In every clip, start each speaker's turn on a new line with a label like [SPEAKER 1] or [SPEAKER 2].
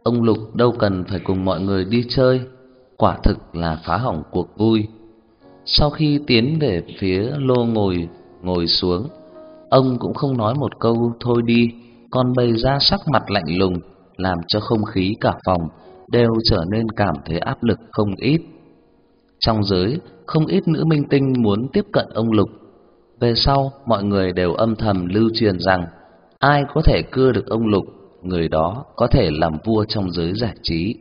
[SPEAKER 1] Ông Lục đâu cần phải cùng mọi người đi chơi, quả thực là phá hỏng cuộc vui. Sau khi tiến về phía lô ngồi xuống, ông cũng không nói một câu thôi đi, còn bày ra sắc mặt lạnh lùng, làm cho không khí cả phòng đều trở nên cảm thấy áp lực không ít. Trong giới, không ít nữ minh tinh muốn tiếp cận ông Lục. Về sau, mọi người đều âm thầm lưu truyền rằng ai có thể cưa được ông Lục, người đó có thể làm vua trong giới giải trí.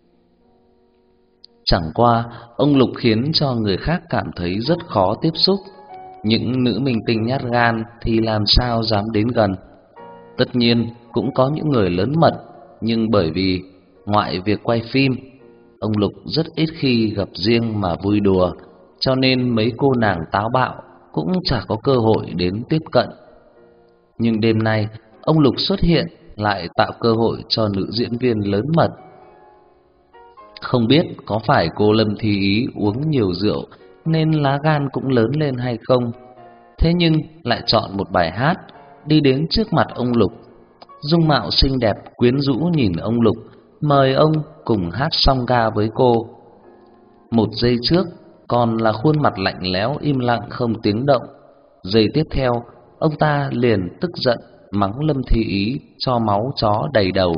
[SPEAKER 1] Chẳng qua, ông Lục khiến cho người khác cảm thấy rất khó tiếp xúc. Những nữ minh tinh nhát gan thì làm sao dám đến gần. Tất nhiên, cũng có những người lớn mật, nhưng bởi vì ngoại việc quay phim, ông Lục rất ít khi gặp riêng mà vui đùa, cho nên mấy cô nàng táo bạo cũng chả có cơ hội đến tiếp cận. Nhưng đêm nay, ông Lục xuất hiện lại tạo cơ hội cho nữ diễn viên lớn mật. Không biết có phải cô Lâm Thi Ý uống nhiều rượu nên lá gan cũng lớn lên hay không, thế nhưng lại chọn một bài hát đi đến trước mặt ông Lục. Dung mạo xinh đẹp quyến rũ nhìn ông Lục, mời ông cùng hát song ca với cô. Một giây trước còn là khuôn mặt lạnh lẽo im lặng không tiếng động, giây tiếp theo ông ta liền tức giận mắng Lâm Thi Ý cho máu chó đầy đầu.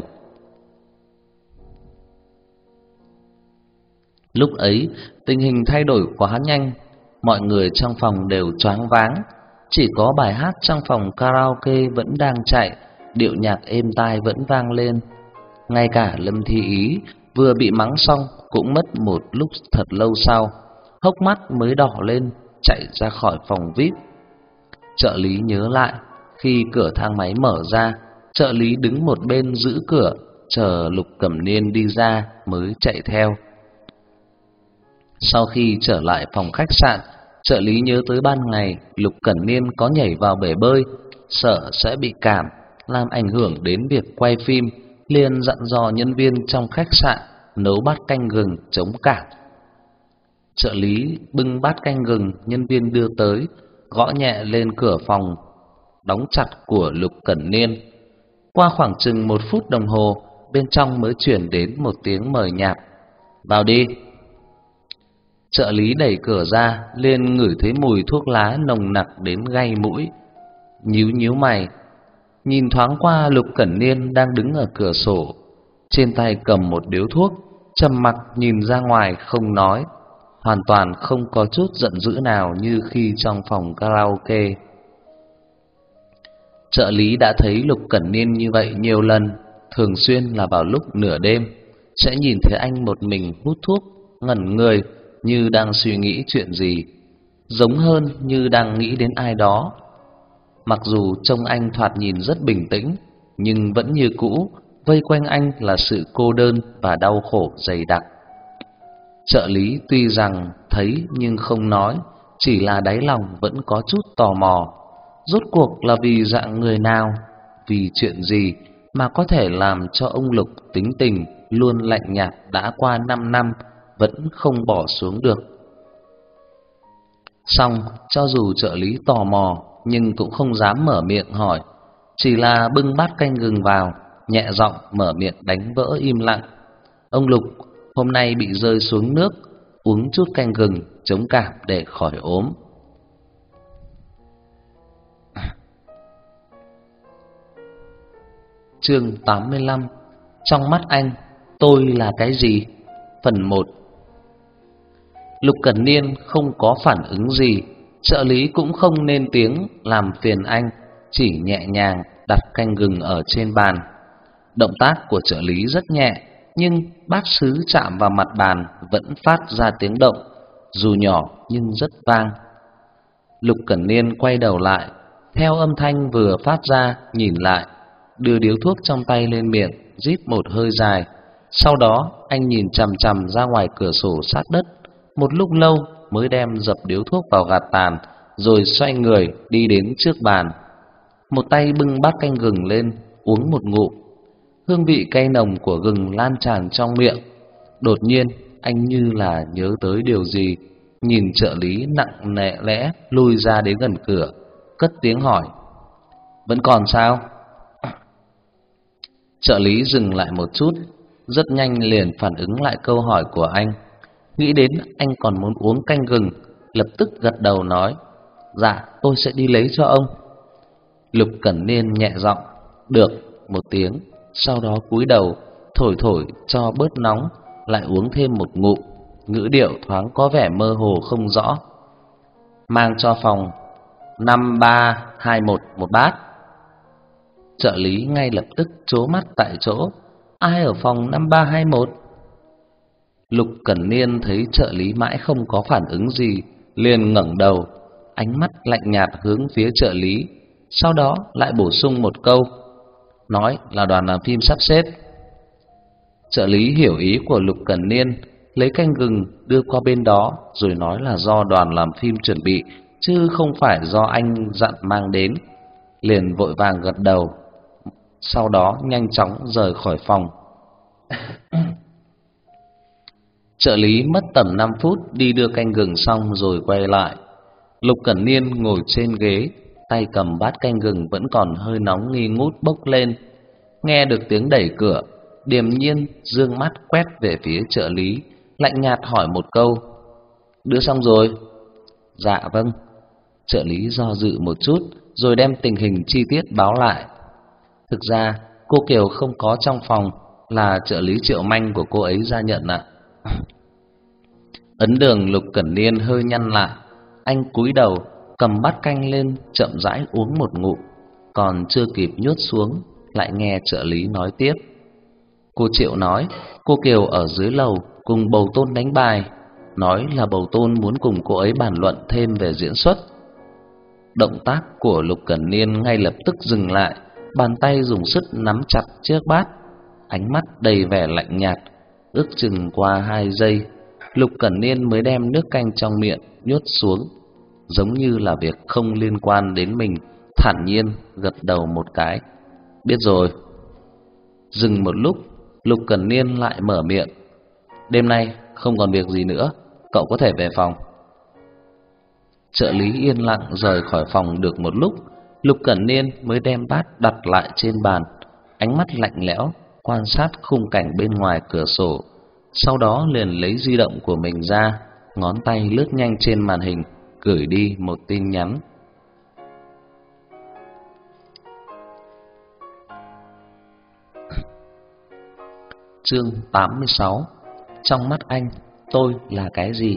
[SPEAKER 1] Lúc ấy tình hình thay đổi quá nhanh, mọi người trong phòng đều choáng váng. Chỉ có bài hát trong phòng karaoke vẫn đang chạy, điệu nhạc êm tai vẫn vang lên. Ngay cả Lâm Thi Ý vừa bị mắng xong cũng mất một lúc thật lâu sau, hốc mắt mới đỏ lên, chạy ra khỏi phòng VIP. Trợ lý nhớ lại, khi cửa thang máy mở ra, trợ lý đứng một bên giữ cửa, chờ Lục Cẩm Niên đi ra mới chạy theo. Sau khi trở lại phòng khách sạn, trợ lý nhớ tới ban ngày Lục Cẩn Niên có nhảy vào bể bơi, sợ sẽ bị cảm, làm ảnh hưởng đến việc quay phim, liền dặn dò nhân viên trong khách sạn nấu bát canh gừng chống cảm. Trợ lý bưng bát canh gừng nhân viên đưa tới, gõ nhẹ lên cửa phòng đóng chặt của Lục Cẩn Niên. Qua khoảng chừng 1 phút đồng hồ, bên trong mới chuyển đến một tiếng mời nhạt: "Vào đi." Trợ lý đẩy cửa ra, liền ngửi thấy mùi thuốc lá nồng nặc đến gay mũi. Nhíu nhíu mày, nhìn thoáng qua Lục Cẩn Niên đang đứng ở cửa sổ, trên tay cầm một điếu thuốc, trầm mặc nhìn ra ngoài không nói, hoàn toàn không có chút giận dữ nào như khi trong phòng karaoke. Trợ lý đã thấy Lục Cẩn Niên như vậy nhiều lần, thường xuyên là vào lúc nửa đêm sẽ nhìn thấy anh một mình hút thuốc, ngẩn người như đang suy nghĩ chuyện gì, giống hơn như đang nghĩ đến ai đó. Mặc dù trông anh thoạt nhìn rất bình tĩnh, nhưng vẫn như cũ, vây quanh anh là sự cô đơn và đau khổ dày đặc. Trợ lý tuy rằng thấy nhưng không nói, chỉ là đáy lòng vẫn có chút tò mò. Rốt cuộc là vì dạng người nào, vì chuyện gì mà có thể làm cho ông Lục tính tình luôn lạnh nhạt đã qua 5 năm vẫn không bỏ xuống được. Xong, cho dù trợ lý tò mò nhưng cũng không dám mở miệng hỏi, chỉ là bưng bát canh gừng vào, nhẹ giọng mở miệng đánh vỡ im lặng: "Ông Lục, hôm nay bị rơi xuống nước, uống chút canh gừng chống cảm để khỏi ốm." Chương 85: Trong mắt anh, tôi là cái gì? Phần 1. Lục Cẩn Niên không có phản ứng gì, trợ lý cũng không nên tiếng làm phiền anh, chỉ nhẹ nhàng đặt canh gừng ở trên bàn. Động tác của trợ lý rất nhẹ, nhưng bát sứ chạm vào mặt bàn vẫn phát ra tiếng động, dù nhỏ nhưng rất vang. Lục Cẩn Niên quay đầu lại, theo âm thanh vừa phát ra nhìn lại, đưa điếu thuốc trong tay lên miệng, rít một hơi dài. Sau đó anh nhìn chằm chằm ra ngoài cửa sổ sát đất, một lúc lâu mới đem dập điếu thuốc vào gạt tàn, rồi xoay người đi đến trước bàn. Một tay bưng bát canh gừng lên, uống một ngụm. Hương vị cay nồng của gừng lan tràn trong miệng. Đột nhiên anh như là nhớ tới điều gì, nhìn trợ lý nặng nề lẽ lui ra đến gần cửa, cất tiếng hỏi: "Vẫn còn sao?" Trợ lý dừng lại một chút, rất nhanh liền phản ứng lại câu hỏi của anh. Nghĩ đến anh còn muốn uống canh gừng, lập tức gật đầu nói: "Dạ, tôi sẽ đi lấy cho ông." Lục Cẩn Niên nhẹ giọng "Được" một tiếng, sau đó cúi đầu thổi thổi cho bớt nóng, lại uống thêm một ngụm, ngữ điệu thoáng có vẻ mơ hồ không rõ. "Mang cho phòng 5321 một bát." Trợ lý ngay lập tức trố mắt tại chỗ. Ai ở phòng 5321? Lục Cẩn Niên thấy trợ lý mãi không có phản ứng gì, liền ngẩng đầu, ánh mắt lạnh nhạt hướng phía trợ lý, sau đó lại bổ sung một câu, nói là đoàn làm phim sắp xếp. Trợ lý hiểu ý của Lục Cẩn Niên, lấy canh gừng đưa qua bên đó, rồi nói là do đoàn làm phim chuẩn bị, chứ không phải do anh dặn mang đến. Liền vội vàng gật đầu, sau đó nhanh chóng rời khỏi phòng. Trợ lý mất tầm 5 phút đi đưa canh gừng xong rồi quay lại. Lục Cẩn Niên ngồi trên ghế, tay cầm bát canh gừng vẫn còn hơi nóng nghi ngút bốc lên. Nghe được tiếng đẩy cửa, điềm nhiên dương mắt quét về phía trợ lý, lạnh nhạt hỏi một câu: "Đưa xong rồi?" "Dạ vâng." Trợ lý do dự một chút, rồi đem tình hình chi tiết báo lại. Thực ra cô Kiều không có trong phòng, là trợ lý Triệu Manh của cô ấy ra nhận ạ. Ấn đường Lục Cẩn Niên hơi nhăn lại, anh cúi đầu cầm bát canh lên chậm rãi uống một ngụm, còn chưa kịp nhốt xuống lại nghe trợ lý nói tiếp. Cô Triệu nói cô Kiều ở dưới lầu cùng Bầu Tôn đánh bài, nói là Bầu Tôn muốn cùng cô ấy bàn luận thêm về diễn xuất. Động tác của Lục Cẩn Niên ngay lập tức dừng lại, bàn tay dùng sức nắm chặt chiếc bát, ánh mắt đầy vẻ lạnh nhạt. Ước chừng qua 2 giây, Lục Cẩn Niên mới đem nước canh trong miệng nhốt xuống, giống như là việc không liên quan đến mình, thản nhiên gật đầu một cái. "Biết rồi." Dừng một lúc, Lục Cẩn Niên lại mở miệng: "Đêm nay không còn việc gì nữa, cậu có thể về phòng." Trợ lý yên lặng rời khỏi phòng được một lúc, Lục Cẩn Niên mới đem bát đặt lại trên bàn, ánh mắt lạnh lẽo quan sát khung cảnh bên ngoài cửa sổ, sau đó liền lấy di động của mình ra, ngón tay lướt nhanh trên màn hình, gửi đi một tin nhắn. Chương 86: Trong mắt anh, tôi là cái gì?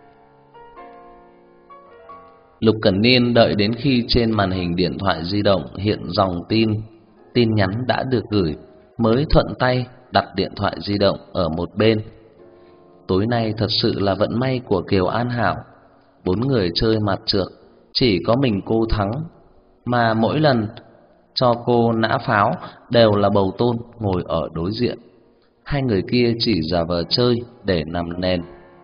[SPEAKER 1] Lục Cẩn Niên đợi đến khi trên màn hình điện thoại di động hiện dòng tin nhắn đã được gửi, mới thuận tay đặt điện thoại di động ở một bên. Tối nay thật sự là vận may của Kiều An Hảo, 4 người chơi mặt trược, chỉ có mình cô thắng, mà mỗi lần cho cô nã pháo đều là Bầu Tôn ngồi ở đối diện. Hai người kia chỉ giả vờ chơi để nằm nền.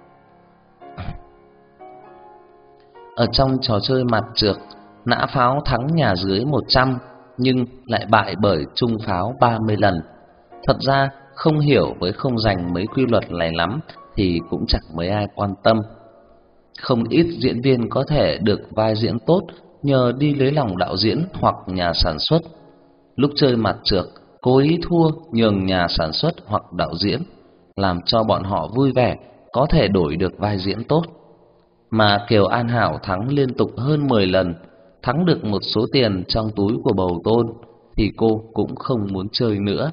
[SPEAKER 1] Ở trong trò chơi mặt trược, nã pháo thắng nhà dưới 100 nhưng lại bại bởi trung pháo 30 lần. Thật ra không hiểu với không dành mấy quy luật này lắm thì cũng chẳng mấy ai quan tâm. Không ít diễn viên có thể được vai diễn tốt nhờ đi lấy lòng đạo diễn hoặc nhà sản xuất. Lúc chơi mặt trược, cố ý thua nhường nhà sản xuất hoặc đạo diễn, làm cho bọn họ vui vẻ, có thể đổi được vai diễn tốt. Mà Kiều An Hảo thắng liên tục hơn 10 lần, thắng được một số tiền trong túi của Bầu Tôn, thì cô cũng không muốn chơi nữa.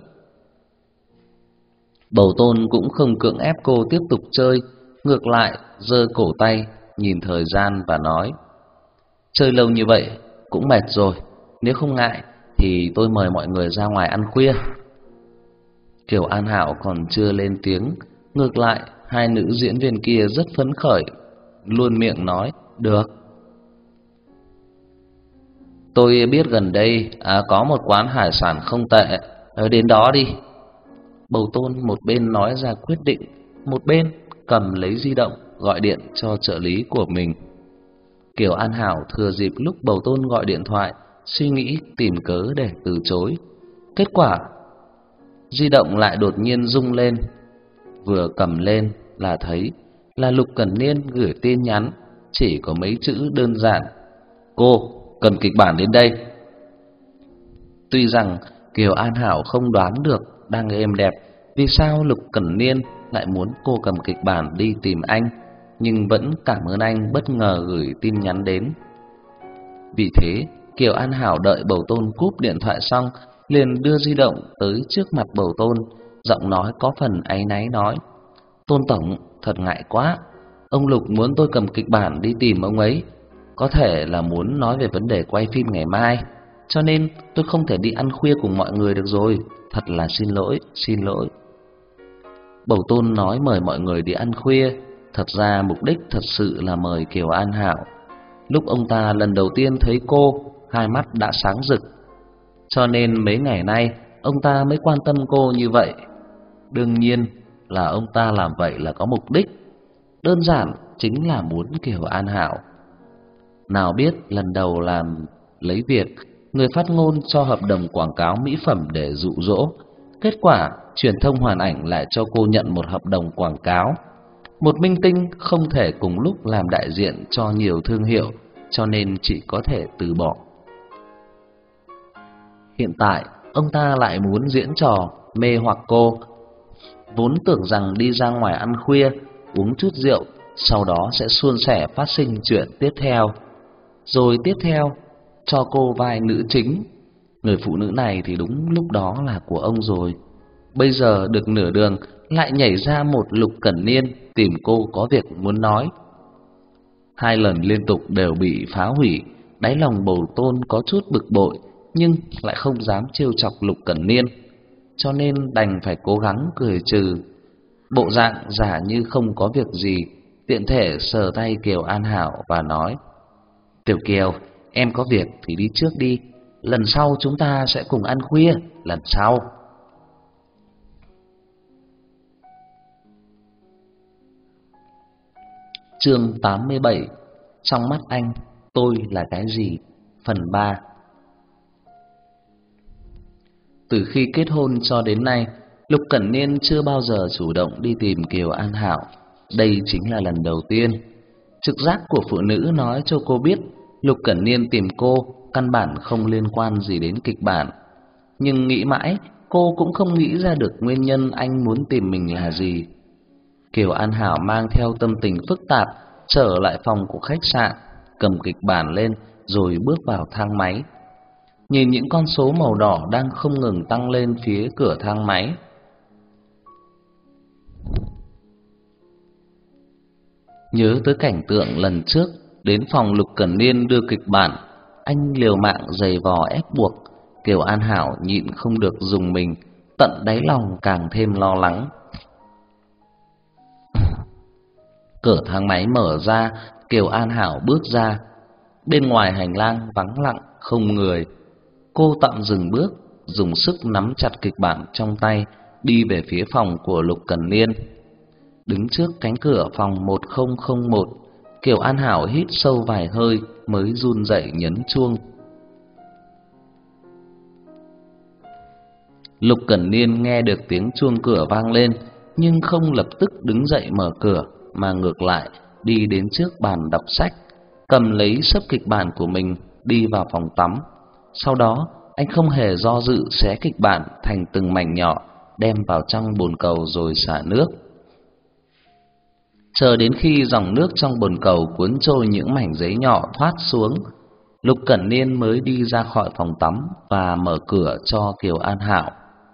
[SPEAKER 1] Bầu Tôn cũng không cưỡng ép cô tiếp tục chơi, ngược lại giơ cổ tay nhìn thời gian và nói: "Chơi lâu như vậy cũng mệt rồi, nếu không ngại thì tôi mời mọi người ra ngoài ăn khuya." Kiều An Hảo còn chưa lên tiếng, ngược lại hai nữ diễn viên kia rất phấn khởi, luôn miệng nói được. "Tôi biết gần đây có một quán hải sản không tệ, đến đó đi." Bầu Tôn một bên nói ra quyết định, một bên cầm lấy di động gọi điện cho trợ lý của mình. Kiều An Hảo thừa dịp lúc Bầu Tôn gọi điện thoại, suy nghĩ tìm cớ để từ chối. Kết quả di động lại đột nhiên rung lên, vừa cầm lên là thấy là Lục Cẩn Niên gửi tin nhắn, chỉ có mấy chữ đơn giản: "Cô cần kịch bản đến đây." Tuy rằng Kiều An Hảo không đoán được đang êm đẹp vì sao Lục Cẩn Niên lại muốn cô cầm kịch bản đi tìm anh, nhưng vẫn cảm ơn anh bất ngờ gửi tin nhắn đến. Vì thế, Kiều An Hảo đợi Bầu Tôn cúp điện thoại xong, liền đưa di động tới trước mặt Bầu Tôn, giọng nói có phần áy náy nói: "Tôn tổng, thật ngại quá. Ông Lục muốn tôi cầm kịch bản đi tìm ông ấy, có thể là muốn nói về vấn đề quay phim ngày mai, cho nên tôi không thể đi ăn khuya cùng mọi người được rồi, thật là xin lỗi, xin lỗi." Bầu Tôn nói mời mọi người đi ăn khuya, thật ra mục đích thật sự là mời Kiều An Hảo. Lúc ông ta lần đầu tiên thấy cô, hai mắt đã sáng rực, cho nên mấy ngày nay ông ta mới quan tâm cô như vậy. Đương nhiên là ông ta làm vậy là có mục đích, đơn giản chính là muốn Kiều An Hảo. Nào biết lần đầu làm lấy việc, người phát ngôn cho hợp đồng quảng cáo mỹ phẩm để dụ dỗ, kết quả truyền thông Hoàn Ảnh lại cho cô nhận một hợp đồng quảng cáo. Một minh tinh không thể cùng lúc làm đại diện cho nhiều thương hiệu, cho nên chỉ có thể từ bỏ. Hiện tại, ông ta lại muốn diễn trò mê hoặc cô. Vốn tưởng rằng đi ra ngoài ăn khuya, uống chút rượu, sau đó sẽ suôn sẻ phát sinh chuyện tiếp theo. Rồi tiếp theo, cho cô vai nữ chính. Người phụ nữ này thì đúng lúc đó là của ông rồi. Bây giờ được nửa đường lại nhảy ra một Lục Cẩn Niên tìm cô có việc muốn nói. Hai lần liên tục đều bị phá hủy, đáy lòng Bầu Tôn có chút bực bội, nhưng lại không dám trêu chọc Lục Cẩn Niên, cho nên đành phải cố gắng cười trừ. Bộ dạng giả như không có việc gì, tiện thể sờ tay Kiều An Hảo và nói: "Tiểu Kiều, em có việc thì đi trước đi, lần sau chúng ta sẽ cùng ăn khuya, lần sau." Chương 87: Trong mắt anh, tôi là cái gì? Phần 3. Từ khi kết hôn cho đến nay, Lục Cẩn Niên chưa bao giờ chủ động đi tìm Kiều An Hảo. Đây chính là lần đầu tiên. Trực giác của phụ nữ nói cho cô biết Lục Cẩn Niên tìm cô căn bản không liên quan gì đến kịch bản. Nhưng nghĩ mãi, cô cũng không nghĩ ra được nguyên nhân anh muốn tìm mình là gì. Kiều An Hảo mang theo tâm tình phức tạp trở lại phòng của khách sạn, cầm kịch bản lên rồi bước vào thang máy. Nhìn những con số màu đỏ đang không ngừng tăng lên phía cửa thang máy. Nhớ tới cảnh tượng lần trước đến phòng Lục Cẩn Niên đưa kịch bản, anh liều mạng giày vò ép buộc, Kiều An Hảo nhịn không được rùng mình, tận đáy lòng càng thêm lo lắng. Cửa thang máy mở ra, Kiều An Hảo bước ra. Bên ngoài hành lang vắng lặng không người. Cô tạm dừng bước, dùng sức nắm chặt kịch bản trong tay, đi về phía phòng của Lục Cẩn Niên. Đứng trước cánh cửa phòng 1001, Kiều An Hảo hít sâu vài hơi mới run rẩy nhấn chuông. Lục Cẩn Niên nghe được tiếng chuông cửa vang lên, nhưng không lập tức đứng dậy mở cửa, mà ngược lại đi đến trước bàn đọc sách, cầm lấy xấp kịch bản của mình đi vào phòng tắm. Sau đó anh không hề do dự xé kịch bản thành từng mảnh nhỏ, đem vào trong bồn cầu rồi xả nước. Chờ đến khi dòng nước trong bồn cầu cuốn trôi những mảnh giấy nhỏ thoát xuống, Lục Cẩn Niên mới đi ra khỏi phòng tắm và mở cửa cho Kiều An Hảo.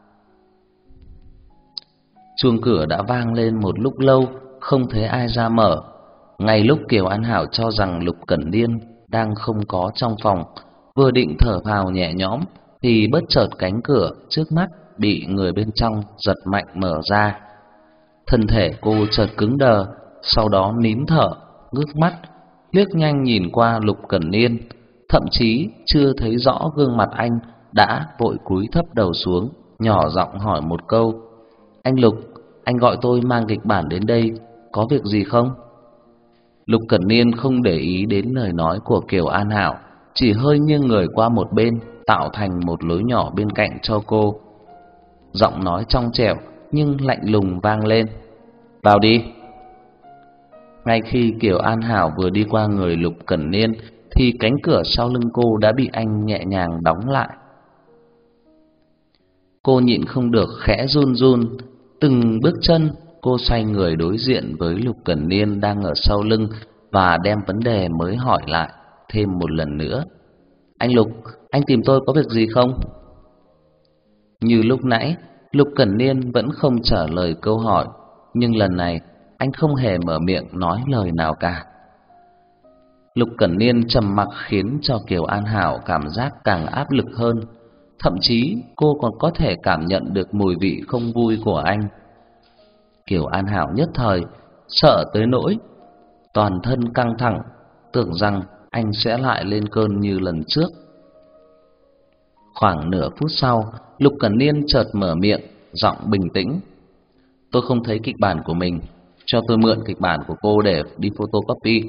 [SPEAKER 1] Chuông cửa đã vang lên một lúc lâu, không thấy ai ra mở. Ngay lúc Kiều An Hảo cho rằng Lục Cẩn Niên đang không có trong phòng, vừa định thở phào nhẹ nhõm thì bất chợt cánh cửa trước mắt bị người bên trong giật mạnh mở ra. Thân thể cô chợt cứng đờ, sau đó nín thở, ngước mắt, liếc nhanh nhìn qua Lục Cẩn Niên, thậm chí chưa thấy rõ gương mặt anh đã vội cúi thấp đầu xuống, nhỏ giọng hỏi một câu: "Anh Lục, anh gọi tôi mang kịch bản đến đây, có việc gì không?" Lục Cẩn Niên không để ý đến lời nói của Kiều An Hảo, chỉ hơi nghiêng người qua một bên, tạo thành một lối nhỏ bên cạnh cho cô. Giọng nói trong trẻo nhưng lạnh lùng vang lên: "Vào đi." Ngay khi Kiều An Hảo vừa đi qua người Lục Cẩn Niên thì cánh cửa sau lưng cô đã bị anh nhẹ nhàng đóng lại. Cô nhịn không được khẽ run run, Từng bước chân, cô xoay người đối diện với Lục Cẩn Niên đang ở sau lưng và đem vấn đề mới hỏi lại thêm một lần nữa. Anh Lục, anh tìm tôi có việc gì không? Như lúc nãy, Lục Cẩn Niên vẫn không trả lời câu hỏi, nhưng lần này anh không hề mở miệng nói lời nào cả. Lục Cẩn Niên trầm mặc khiến cho Kiều An Hảo cảm giác càng áp lực hơn, thậm chí cô còn có thể cảm nhận được mùi vị không vui của anh. Kiều An Hảo nhất thời sợ tới nỗi toàn thân căng thẳng, tưởng rằng anh sẽ lại lên cơn như lần trước. Khoảng nửa phút sau, Lục Cẩn Niên chợt mở miệng, giọng bình tĩnh. Tôi không thấy kịch bản của mình, cho tôi mượn kịch bản của cô để đi photocopy.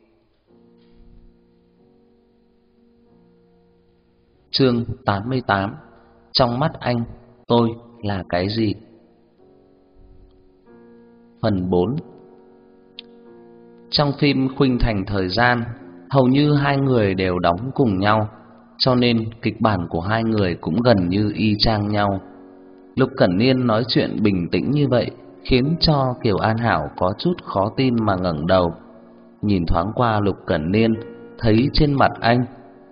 [SPEAKER 1] Chương 88. Trong mắt anh, tôi là cái gì? Phần 4. Trong phim khuynh thành thời gian, hầu như hai người đều đóng cùng nhau, cho nên kịch bản của hai người cũng gần như y chang nhau. Lục Cẩn Niên nói chuyện bình tĩnh như vậy khiến cho Kiều An Hảo có chút khó tin mà ngẩng đầu, nhìn thoáng qua Lục Cẩn Niên, thấy trên mặt anh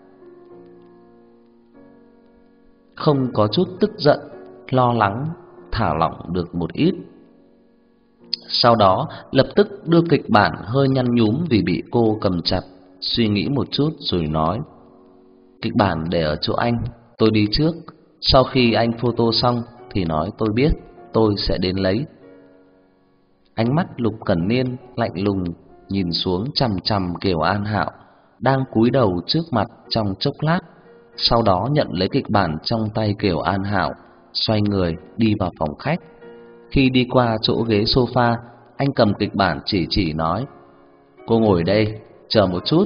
[SPEAKER 1] không có chút tức giận, lo lắng, thả lỏng được một ít. Sau đó lập tức đưa kịch bản hơi nhăn nhúm vì bị cô cầm chặt, suy nghĩ một chút rồi nói: kịch bản để ở chỗ anh, tôi đi trước, sau khi anh photo xong thì nói tôi biết, tôi sẽ đến lấy. Ánh mắt Lục Cẩn Niên lạnh lùng nhìn xuống chằm chằm Kiều An Hạo đang cúi đầu trước mặt trong chốc lát, sau đó nhận lấy kịch bản trong tay Kiều An Hạo, xoay người đi vào phòng khách. Khi đi qua chỗ ghế sofa, anh cầm kịch bản chỉ nói: cô ngồi đây, chờ một chút.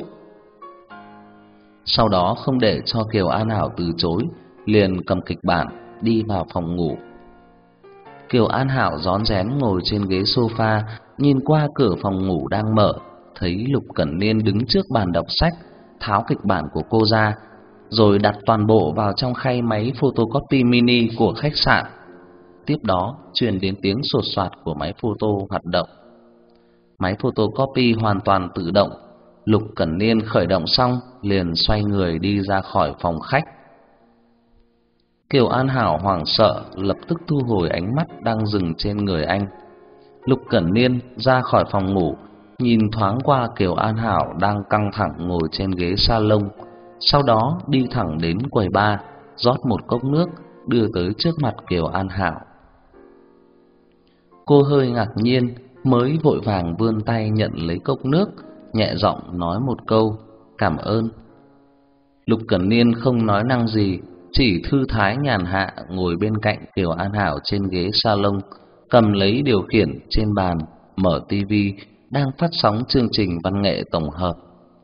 [SPEAKER 1] Sau đó không để cho Kiều An Hảo từ chối, liền cầm kịch bản đi vào phòng ngủ. Kiều An Hảo rón rén ngồi trên ghế sofa, nhìn qua cửa phòng ngủ đang mở, thấy Lục Cẩn Niên đứng trước bàn đọc sách, tháo kịch bản của cô ra, rồi đặt toàn bộ vào trong khay máy photocopy mini của khách sạn. Tiếp đó truyền đến tiếng sột soạt của máy photo hoạt động. Máy photocopy hoàn toàn tự động. Lục Cẩn Niên khởi động xong liền xoay người đi ra khỏi phòng khách. Kiều An Hảo hoảng sợ, lập tức thu hồi ánh mắt đang dừng trên người anh. Lục Cẩn Niên ra khỏi phòng ngủ, nhìn thoáng qua Kiều An Hảo đang căng thẳng ngồi trên ghế salon, sau đó đi thẳng đến quầy bar, rót một cốc nước đưa tới trước mặt Kiều An Hảo. Cô hơi ngạc nhiên, mới vội vàng vươn tay nhận lấy cốc nước, nhẹ giọng nói một câu cảm ơn. Lục Cẩn Niên không nói năng gì, chỉ thư thái nhàn hạ ngồi bên cạnh Kiều An Hảo trên ghế salon, cầm lấy điều khiển trên bàn, mở tivi đang phát sóng chương trình văn nghệ tổng hợp.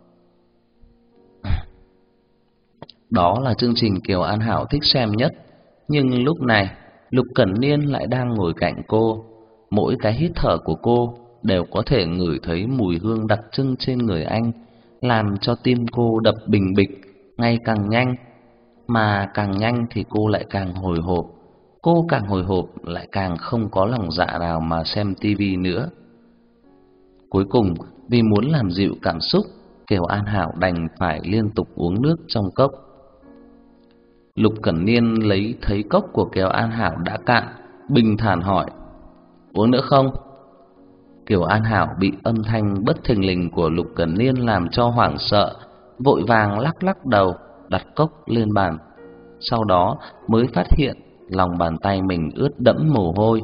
[SPEAKER 1] Đó là chương trình Kiều An Hảo thích xem nhất, nhưng lúc này Lục Cẩn Niên lại đang ngồi cạnh cô. Mỗi cái hít thở của cô đều có thể ngửi thấy mùi hương đặc trưng trên người anh, làm cho tim cô đập bình bịch ngày càng nhanh, mà càng nhanh thì cô lại càng hồi hộp. Cô càng hồi hộp lại càng không có lòng dạ nào mà xem tivi nữa. Cuối cùng, vì muốn làm dịu cảm xúc, Kiều An Hảo đành phải liên tục uống nước trong cốc. Lục Cẩn Niên lấy thấy cốc của Kiều An Hảo đã cạn, bình thản hỏi: uống nữa không? Kiều An Hảo bị âm thanh bất thình lình của Lục Cẩn Niên làm cho hoảng sợ, vội vàng lắc lắc đầu, đặt cốc lên bàn. Sau đó mới phát hiện lòng bàn tay mình ướt đẫm mồ hôi.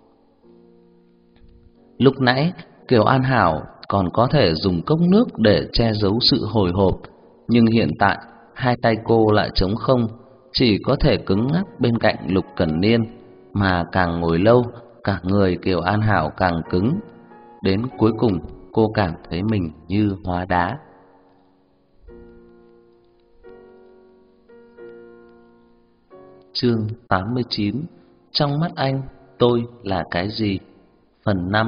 [SPEAKER 1] Lúc nãy Kiều An Hảo còn có thể dùng cốc nước để che giấu sự hồi hộp, nhưng hiện tại hai tay cô lại trống không, chỉ có thể cứng ngắc bên cạnh Lục Cẩn Niên, mà càng ngồi lâu, cả người Kiều An Hảo càng cứng. Đến cuối cùng cô cảm thấy mình như hóa đá. Chương 89. Trong mắt anh, tôi là cái gì? Phần 5.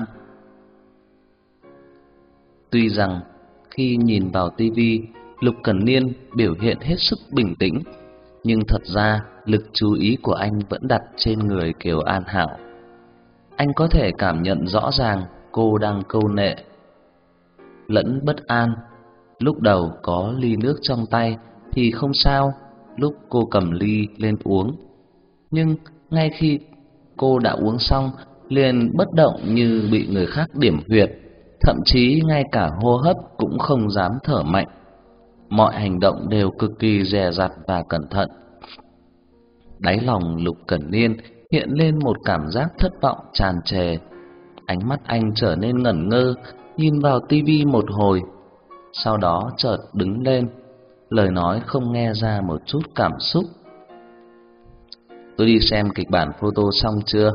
[SPEAKER 1] Tuy rằng khi nhìn vào tivi, Lục Cẩn Niên biểu hiện hết sức bình tĩnh, nhưng thật ra lực chú ý của anh vẫn đặt trên người Kiều An Hảo. Anh có thể cảm nhận rõ ràng cô đang câu nệ lẫn bất an. Lúc đầu có ly nước trong tay thì không sao, lúc cô cầm ly lên uống. Nhưng ngay khi cô đã uống xong, liền bất động như bị người khác điểm huyệt, thậm chí ngay cả hô hấp cũng không dám thở mạnh. Mọi hành động đều cực kỳ dè dặt và cẩn thận. Đáy lòng Lục Cẩn Niên hiện lên một cảm giác thất vọng tràn trề. Ánh mắt anh trở nên ngẩn ngơ, nhìn vào tivi một hồi, sau đó chợt đứng lên, lời nói không nghe ra một chút cảm xúc. Tôi đi xem kịch bản photo xong chưa?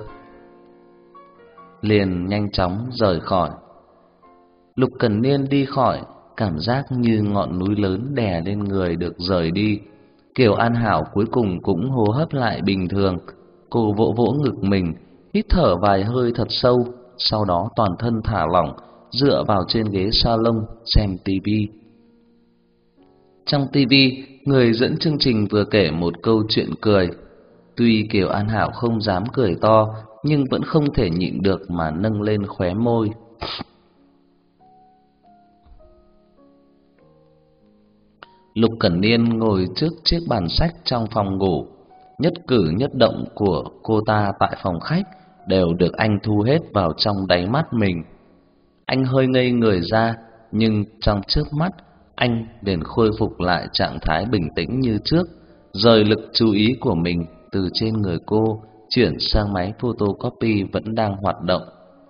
[SPEAKER 1] Liền nhanh chóng rời khỏi. Lục Cẩn Niên đi khỏi, cảm giác như ngọn núi lớn đè lên người được rời đi. Kiều An Hảo cuối cùng cũng hô hấp lại bình thường. Cô vỗ vỗ ngực mình, hít thở vài hơi thật sâu, sau đó toàn thân thả lỏng, dựa vào trên ghế salon xem tivi. Trong tivi, người dẫn chương trình vừa kể một câu chuyện cười. Tuy Kiều An Hảo không dám cười to, nhưng vẫn không thể nhịn được mà nâng lên khóe môi. Lục Cẩn Niên ngồi trước chiếc bàn sách trong phòng ngủ. Nhất cử nhất động của cô ta tại phòng khách đều được anh thu hết vào trong đáy mắt mình. Anh hơi ngây người ra, nhưng trong trước mắt anh liền khôi phục lại trạng thái bình tĩnh như trước, rời lực chú ý của mình từ trên người cô chuyển sang máy photocopy vẫn đang hoạt động.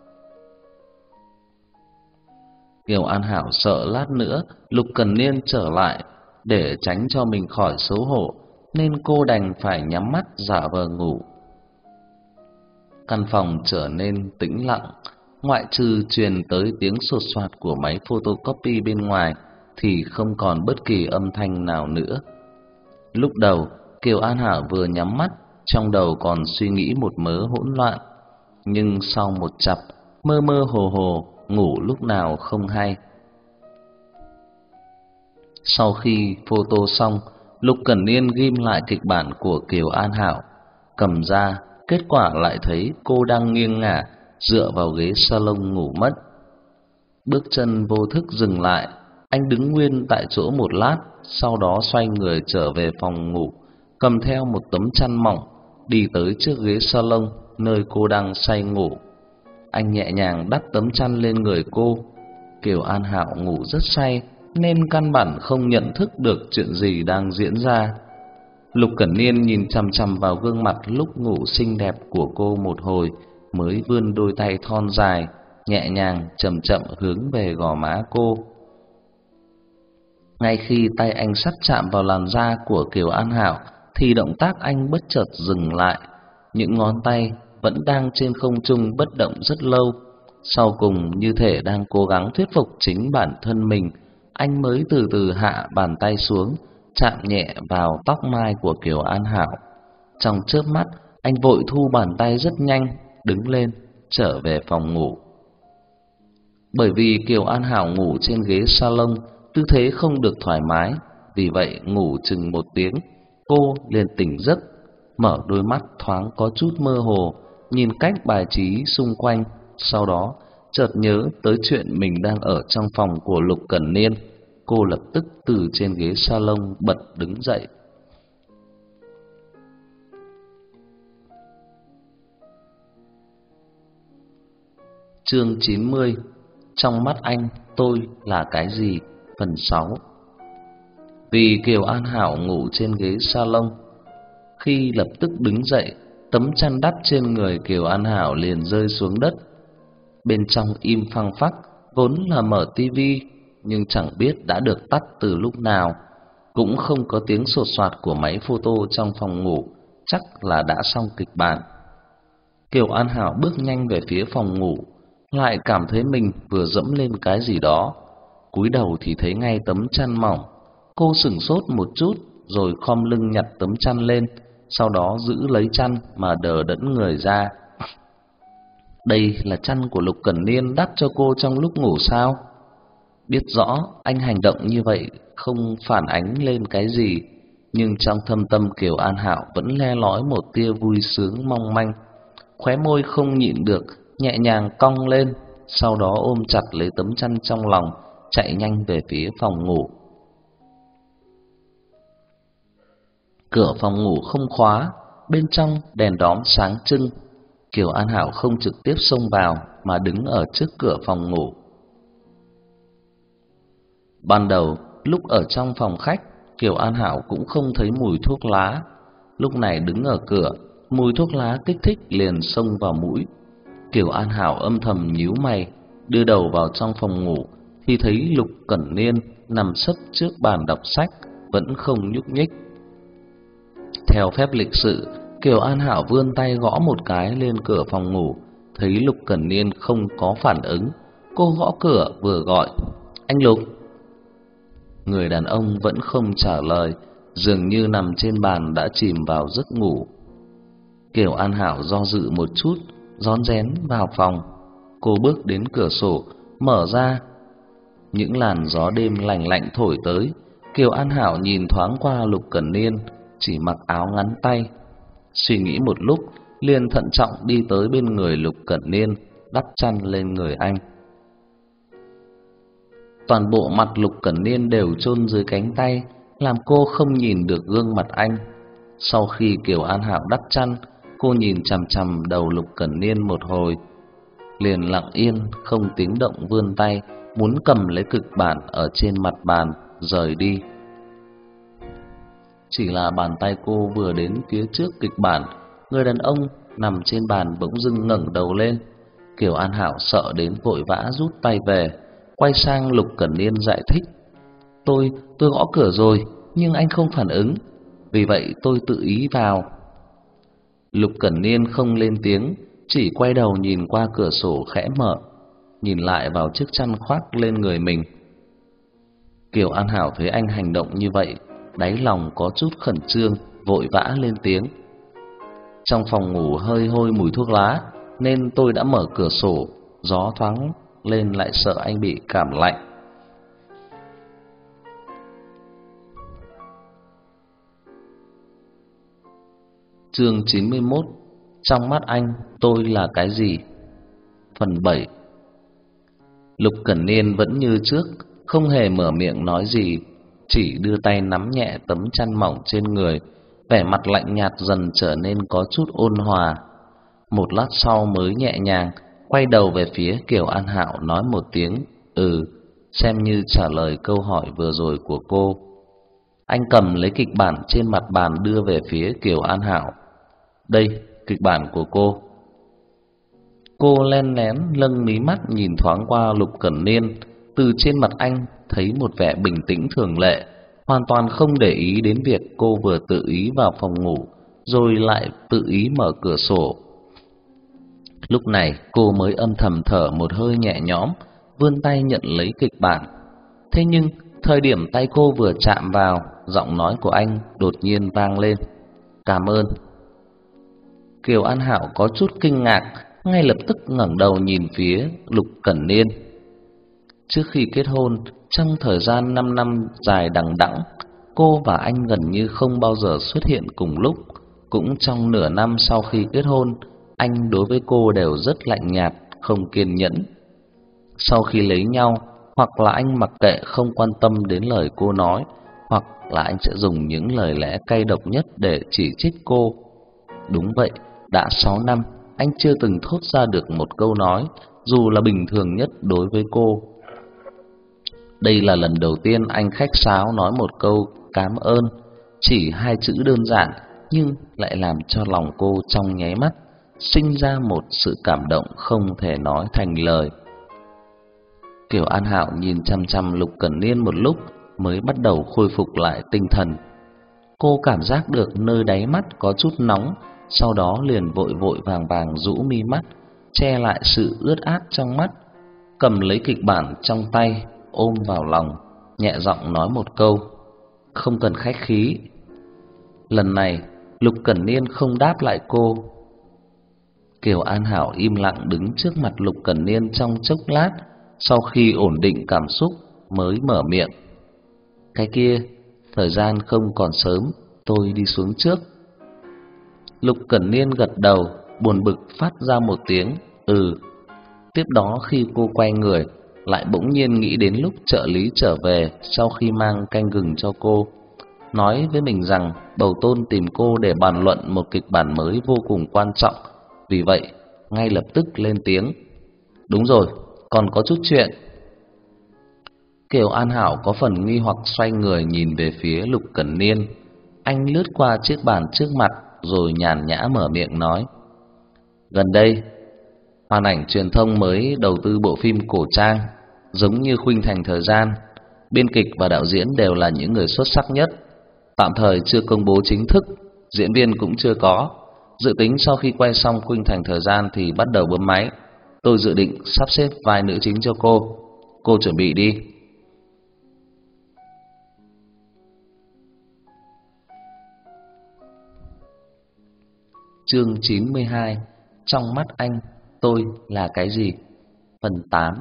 [SPEAKER 1] Kiều An Hảo sợ lát nữa Lục Cẩn Niên trở lại, để tránh cho mình khỏi xấu hổ, nên cô đành phải nhắm mắt giả vờ ngủ. Căn phòng trở nên tĩnh lặng, ngoại trừ truyền tới tiếng sột soạt của máy photocopy bên ngoài thì không còn bất kỳ âm thanh nào nữa. Lúc đầu, Kiều An Hảo vừa nhắm mắt, trong đầu còn suy nghĩ một mớ hỗn loạn, nhưng sau một chập, mơ mơ hồ hồ, ngủ lúc nào không hay. Sau khi photo xong, Lục Cẩn Niên ghim lại kịch bản của Kiều An Hảo, cầm ra, kết quả lại thấy cô đang nghiêng ngả dựa vào ghế salon ngủ mất. Bước chân vô thức dừng lại, anh đứng nguyên tại chỗ một lát, sau đó xoay người trở về phòng ngủ, cầm theo một tấm chăn mỏng, đi tới trước ghế salon nơi cô đang say ngủ. Anh nhẹ nhàng đắp tấm chăn lên người cô. Kiều An Hảo ngủ rất say nên căn bản không nhận thức được chuyện gì đang diễn ra. Lục Cẩn Niên nhìn chằm chằm vào gương mặt lúc ngủ xinh đẹp của cô một hồi, mới vươn đôi tay thon dài, nhẹ nhàng chậm chậm hướng về gò má cô. Ngay khi tay anh sắp chạm vào làn da của Kiều An Hảo, thì động tác anh bất chợt dừng lại. Những ngón tay vẫn đang trên không trung bất động rất lâu. Sau cùng như thể đang cố gắng thuyết phục chính bản thân mình, anh mới từ từ hạ bàn tay xuống, chạm nhẹ vào tóc mai của Kiều An Hảo. Trong chớp mắt, anh vội thu bàn tay rất nhanh, đứng lên, trở về phòng ngủ. Bởi vì Kiều An Hảo ngủ trên ghế salon, tư thế không được thoải mái, vì vậy ngủ chừng 1 tiếng, cô liền tỉnh giấc, mở đôi mắt thoáng có chút mơ hồ, nhìn cách bài trí xung quanh, sau đó chợt nhớ tới chuyện mình đang ở trong phòng của Lục Cẩn Niên. Cô lập tức từ trên ghế salon bật đứng dậy. Chương 90. Trong mắt anh tôi là cái gì? Phần 6. Vì Kiều An Hảo ngủ trên ghế salon, khi lập tức đứng dậy, tấm chăn đắp trên người Kiều An Hảo liền rơi xuống đất. Bên trong im phăng phắc, vốn là mở tivi, nhưng chẳng biết đã được tắt từ lúc nào, cũng không có tiếng sột soạt của máy photo trong phòng ngủ, chắc là đã xong kịch bản. Kiều An Hảo bước nhanh về phía phòng ngủ, lại cảm thấy mình vừa dẫm lên cái gì đó. Cúi đầu thì thấy ngay tấm chăn mỏng. Cô sửng sốt một chút, rồi khom lưng nhặt tấm chăn lên, sau đó giữ lấy chăn mà đờ đẫn người ra. Đây là chăn của Lục Cẩn Niên đắp cho cô trong lúc ngủ sao? Biết rõ anh hành động như vậy không phản ánh lên cái gì, nhưng trong thâm tâm Kiều An Hảo vẫn le lói một tia vui sướng mong manh. Khóe môi không nhịn được nhẹ nhàng cong lên, sau đó ôm chặt lấy tấm chăn trong lòng, chạy nhanh về phía phòng ngủ. Cửa phòng ngủ không khóa, bên trong đèn đóm sáng trưng. Kiều An Hảo không trực tiếp xông vào mà đứng ở trước cửa phòng ngủ. Ban đầu, lúc ở trong phòng khách, Kiều An Hảo cũng không thấy mùi thuốc lá. Lúc này đứng ở cửa, mùi thuốc lá kích thích liền xông vào mũi. Kiều An Hảo âm thầm nhíu mày, đưa đầu vào trong phòng ngủ thì thấy Lục Cẩn Niên nằm sấp trước bàn đọc sách, vẫn không nhúc nhích. Theo phép lịch sự, Kiều An Hảo vươn tay gõ một cái lên cửa phòng ngủ, thấy Lục Cẩn Niên không có phản ứng, cô gõ cửa vừa gọi: "Anh Lục." Người đàn ông vẫn không trả lời, dường như nằm trên bàn đã chìm vào giấc ngủ. Kiều An Hảo do dự một chút, rón rén vào phòng. Cô bước đến cửa sổ, mở ra. Những làn gió đêm lạnh lạnh thổi tới. Kiều An Hảo nhìn thoáng qua Lục Cẩn Niên, chỉ mặc áo ngắn tay. Suy nghĩ một lúc, liền thận trọng đi tới bên người Lục Cẩn Niên, đắp chăn lên người anh. Toàn bộ mặt Lục Cẩn Niên đều chôn dưới cánh tay, làm cô không nhìn được gương mặt anh. Sau khi Kiều An Hảo đắp chăn, cô nhìn chằm chằm đầu Lục Cẩn Niên một hồi, liền lặng yên không tiếng động vươn tay muốn cầm lấy kịch bản ở trên mặt bàn rời đi. Chỉ là bàn tay cô vừa đến phía trước kịch bản, người đàn ông nằm trên bàn bỗng dưng ngẩng đầu lên. Kiều An Hảo sợ đến vội vã rút tay về, quay sang Lục Cẩn Niên giải thích: Tôi gõ cửa rồi, nhưng anh không phản ứng, vì vậy tôi tự ý vào." Lục Cẩn Niên không lên tiếng, chỉ quay đầu nhìn qua cửa sổ khẽ mở, nhìn lại vào chiếc chăn khoác lên người mình. Kiều An Hảo thấy anh hành động như vậy, đáy lòng có chút khẩn trương, vội vã lên tiếng: "Trong phòng ngủ hơi hôi mùi thuốc lá, nên tôi đã mở cửa sổ, gió thoáng lên lại sợ anh bị cảm lạnh." Chương 91: Trong mắt anh, tôi là cái gì? Phần 7. Lục Cẩn Niên vẫn như trước, không hề mở miệng nói gì, chỉ đưa tay nắm nhẹ tấm chăn mỏng trên người, vẻ mặt lạnh nhạt dần trở nên có chút ôn hòa. Một lát sau mới nhẹ nhàng quay đầu về phía Kiều An Hảo nói một tiếng xem như trả lời câu hỏi vừa rồi của cô. Anh cầm lấy kịch bản trên mặt bàn đưa về phía Kiều An Hảo: "Đây, kịch bản của cô." Cô len lén nâng mí mắt nhìn thoáng qua Lục Cẩn Niên, từ trên mặt anh thấy một vẻ bình tĩnh thường lệ, hoàn toàn không để ý đến việc cô vừa tự ý vào phòng ngủ, rồi lại tự ý mở cửa sổ. Lúc này cô mới âm thầm thở một hơi nhẹ nhõm, vươn tay nhận lấy kịch bản. Thế nhưng thời điểm tay cô vừa chạm vào, giọng nói của anh đột nhiên vang lên: "Cảm ơn." Kiều An Hảo có chút kinh ngạc, ngay lập tức ngẩng đầu nhìn phía Lục Cẩn Niên. Trước khi kết hôn, trong thời gian 5 năm dài đằng đẵng, cô và anh gần như không bao giờ xuất hiện cùng lúc. Cũng trong nửa năm sau khi kết hôn, anh đối với cô đều rất lạnh nhạt, không kiên nhẫn. Sau khi lấy nhau, hoặc là anh mặc kệ không quan tâm đến lời cô nói, hoặc là anh sẽ dùng những lời lẽ cay độc nhất để chỉ trích cô. Đúng vậy, đã 6 năm, anh chưa từng thốt ra được một câu nói, dù là bình thường nhất đối với cô. Đây là lần đầu tiên anh khách sáo nói một câu cảm ơn, chỉ 2 chữ đơn giản nhưng lại làm cho lòng cô trong nháy mắt sinh ra một sự cảm động không thể nói thành lời. Kiều An Hảo nhìn chăm chăm Lục Cẩn Niên một lúc mới bắt đầu khôi phục lại tinh thần. Cô cảm giác được nơi đáy mắt có chút nóng, sau đó liền vội vội vàng vàng rũ mi mắt, che lại sự ướt át trong mắt, cầm lấy kịch bản trong tay, ôm vào lòng, nhẹ giọng nói một câu: "Không cần khách khí." Lần này, Lục Cẩn Niên không đáp lại cô. Kiều An Hảo im lặng đứng trước mặt Lục Cẩn Niên trong chốc lát, sau khi ổn định cảm xúc mới mở miệng: "Cái kia, thời gian không còn sớm, tôi đi xuống trước." Lục Cẩn Niên gật đầu, buồn bực phát ra một tiếng Tiếp đó khi cô quay người, lại bỗng nhiên nghĩ đến lúc trợ lý trở về sau khi mang canh gừng cho cô, nói với mình rằng Bầu Tôn tìm cô để bàn luận một kịch bản mới vô cùng quan trọng. Vì vậy, ngay lập tức lên tiếng: "Đúng rồi, còn có chút chuyện." Kiều An Hảo có phần nghi hoặc xoay người nhìn về phía Lục Cẩn Niên. Anh lướt qua chiếc bàn trước mặt rồi nhàn nhã mở miệng nói: "Gần đây, Hoàn Ảnh Truyền thông mới đầu tư bộ phim cổ trang, giống như Khuynh Thành Thời Gian. Biên kịch và đạo diễn đều là những người xuất sắc nhất. Tạm thời chưa công bố chính thức, diễn viên cũng chưa có. Dự tính sau khi quay xong Khuynh Thành Thời Gian thì bắt đầu bấm máy. Tôi dự định sắp xếp vai nữ chính cho cô. Cô chuẩn bị đi." Chương 92: Trong mắt anh, tôi là cái gì? Phần 8.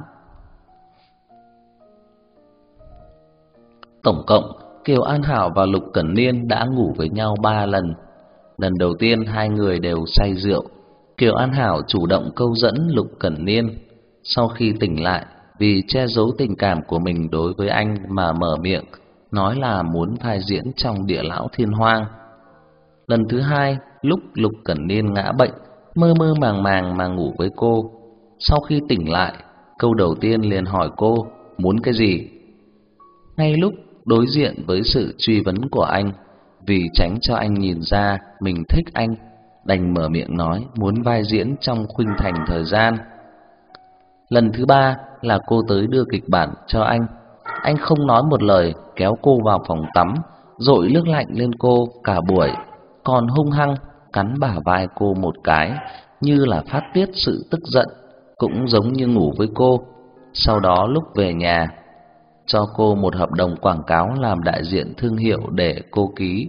[SPEAKER 1] Tổng cộng, Kiều An Hảo và Lục Cẩn Niên đã ngủ với nhau 3 lần. Lần đầu tiên hai người đều say rượu. Kiều An Hảo chủ động câu dẫn Lục Cẩn Niên. Sau khi tỉnh lại, vì che giấu tình cảm của mình đối với anh mà mở miệng nói là muốn vai diễn trong Địa Lão Thiên Hoang. Lần thứ hai, lúc Lục Cẩn Niên ngã bệnh, mơ mơ màng màng mà ngủ với cô. Sau khi tỉnh lại, câu đầu tiên liền hỏi cô muốn cái gì. Ngay lúc đối diện với sự truy vấn của anh, vì tránh cho anh nhìn ra mình thích anh, đành mở miệng nói muốn vai diễn trong Khuynh Thành Thời Gian. Lần thứ ba là cô tới đưa kịch bản cho anh. Anh không nói một lời, kéo cô vào phòng tắm, dội nước lạnh lên cô cả buổi, còn hung hăng cắn bả vai cô một cái, như là phát tiết sự tức giận, cũng giống như ngủ với cô. Sau đó lúc về nhà, cho cô một hợp đồng quảng cáo làm đại diện thương hiệu để cô ký.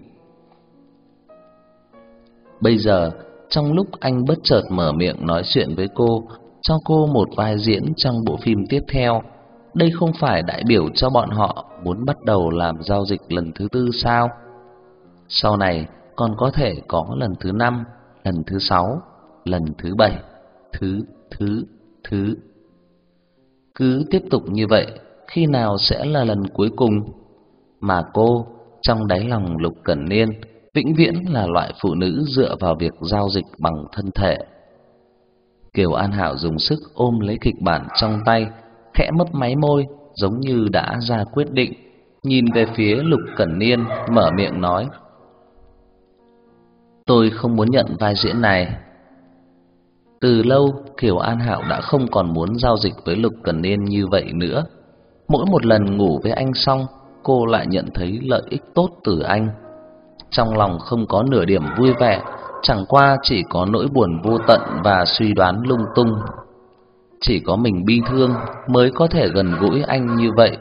[SPEAKER 1] Bây giờ, trong lúc anh bất chợt mở miệng nói chuyện với cô, cho cô một vai diễn trong bộ phim tiếp theo, đây không phải đại biểu cho bọn họ muốn bắt đầu làm giao dịch lần thứ tư sao? Sau này còn có thể có lần thứ 5, lần thứ 6, lần thứ 7, thứ. Cứ tiếp tục như vậy, khi nào sẽ là lần cuối cùng? Mà cô, trong đáy lòng Lục Cẩn Niên, vĩnh viễn là loại phụ nữ dựa vào việc giao dịch bằng thân thể. Kiều An Hảo dùng sức ôm lấy kịch bản trong tay, khẽ mấp máy môi, giống như đã ra quyết định, nhìn về phía Lục Cẩn Niên, mở miệng nói: "Tôi không muốn nhận vai diễn này." Từ lâu, Kiều An Hảo đã không còn muốn giao dịch với Lục Cẩn Niên như vậy nữa. Mỗi một lần ngủ với anh xong, cô lại nhận thấy lợi ích tốt từ anh. Trong lòng không có nửa điểm vui vẻ, chẳng qua chỉ có nỗi buồn vô tận và suy đoán lung tung. Chỉ có mình bi thương mới có thể gần gũi anh như vậy.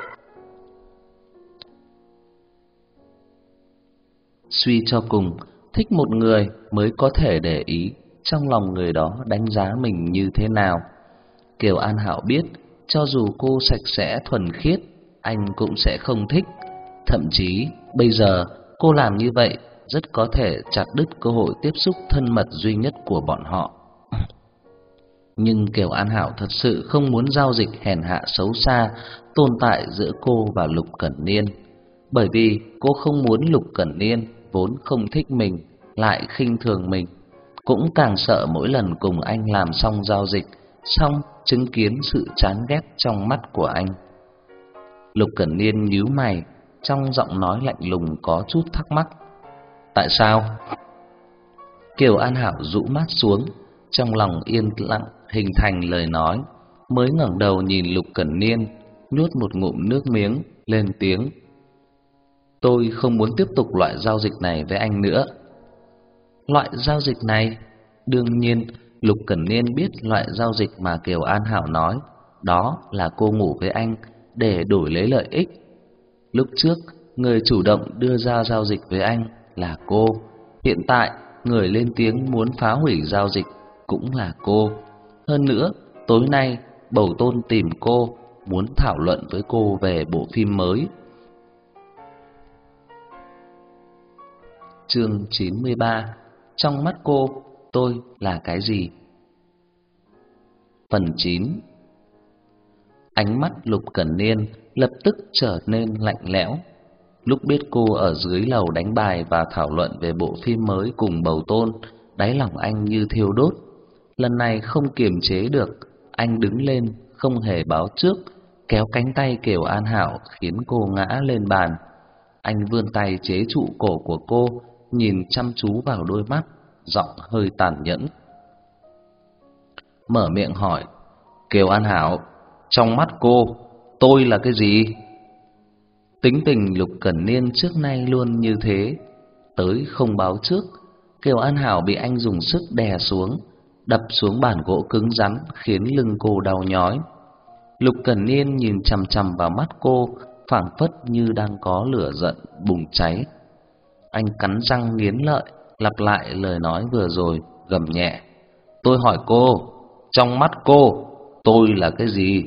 [SPEAKER 1] Suy cho cùng, thích một người mới có thể để ý trong lòng người đó đánh giá mình như thế nào. Kiều An Hảo biết, cho dù cô sạch sẽ thuần khiết, anh cũng sẽ không thích. Thậm chí bây giờ cô làm như vậy rất có thể chặt đứt cơ hội tiếp xúc thân mật duy nhất của bọn họ. Nhưng Kiều An Hảo thật sự không muốn giao dịch hèn hạ xấu xa tồn tại giữa cô và Lục Cẩn Niên, bởi vì cô không muốn Lục Cẩn Niên vốn không thích mình lại khinh thường mình, cũng càng sợ mỗi lần cùng anh làm xong giao dịch, xong chứng kiến sự chán ghét trong mắt của anh. Lục Cẩn Niên nhíu mày, trong giọng nói lạnh lùng có chút thắc mắc. Tại sao? Kiều An Hảo rũ mắt xuống, trong lòng yên lặng hình thành lời nói, mới ngẩng đầu nhìn Lục Cẩn Niên, nuốt một ngụm nước miếng, lên tiếng: Tôi không muốn tiếp tục loại giao dịch này với anh nữa. Loại giao dịch này? Đương nhiên, Lục Cẩn Niên biết loại giao dịch mà Kiều An Hảo nói, đó là cô ngủ với anh để đổi lấy lợi ích. Lúc trước, người chủ động đưa ra giao dịch với anh là cô. Hiện tại, người lên tiếng muốn phá hủy giao dịch cũng là cô. Hơn nữa, tối nay, Bầu Tôn tìm cô, muốn thảo luận với cô về bộ phim mới. Chương 93. Trong mắt cô, tôi là cái gì? Phần 9. Ánh mắt Lục Cẩn Niên lập tức trở nên lạnh lẽo. Lúc biết cô ở dưới lầu đánh bài và thảo luận về bộ phim mới cùng Bầu Tôn, đáy lòng anh như thiêu đốt. Lần này không kiềm chế được, anh đứng lên không hề báo trước, kéo cánh tay Kiều An Hảo khiến cô ngã lên bàn. Anh vươn tay chế trụ cổ của cô, nhìn chăm chú vào đôi mắt, giọng hơi tàn nhẫn. Mở miệng hỏi: Kiều An Hảo, trong mắt cô, tôi là cái gì? Tính tình Lục Cẩn Niên trước nay luôn như thế, tới không báo trước. Kiều An Hảo bị anh dùng sức đè xuống, đập xuống bàn gỗ cứng rắn khiến lưng cô đau nhói. Lục Cẩn Niên nhìn chằm chằm vào mắt cô, phảng phất như đang có lửa giận bùng cháy. Anh cắn răng nghiến lợi, lặp lại lời nói vừa rồi, gầm nhẹ: Tôi hỏi cô, trong mắt cô, tôi là cái gì?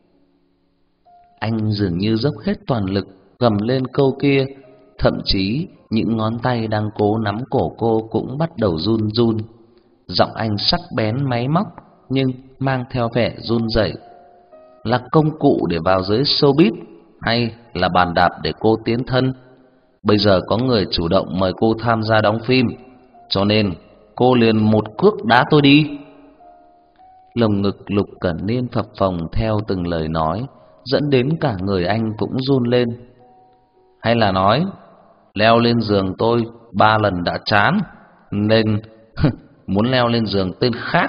[SPEAKER 1] Anh dường như dốc hết toàn lực gầm lên câu kia, thậm chí những ngón tay đang cố nắm cổ cô cũng bắt đầu run run. Giọng anh sắc bén máy móc nhưng mang theo vẻ run rẩy. Là công cụ để vào giới showbiz hay là bàn đạp để cô tiến thân? Bây giờ có người chủ động mời cô tham gia đóng phim, cho nên cô liền một cước đá tôi đi. Lồng ngực Lục Cẩn Niên phập phồng theo từng lời nói, dẫn đến cả người anh cũng run lên. Hay là nói leo lên giường tôi 3 lần đã chán nên muốn leo lên giường tên khác?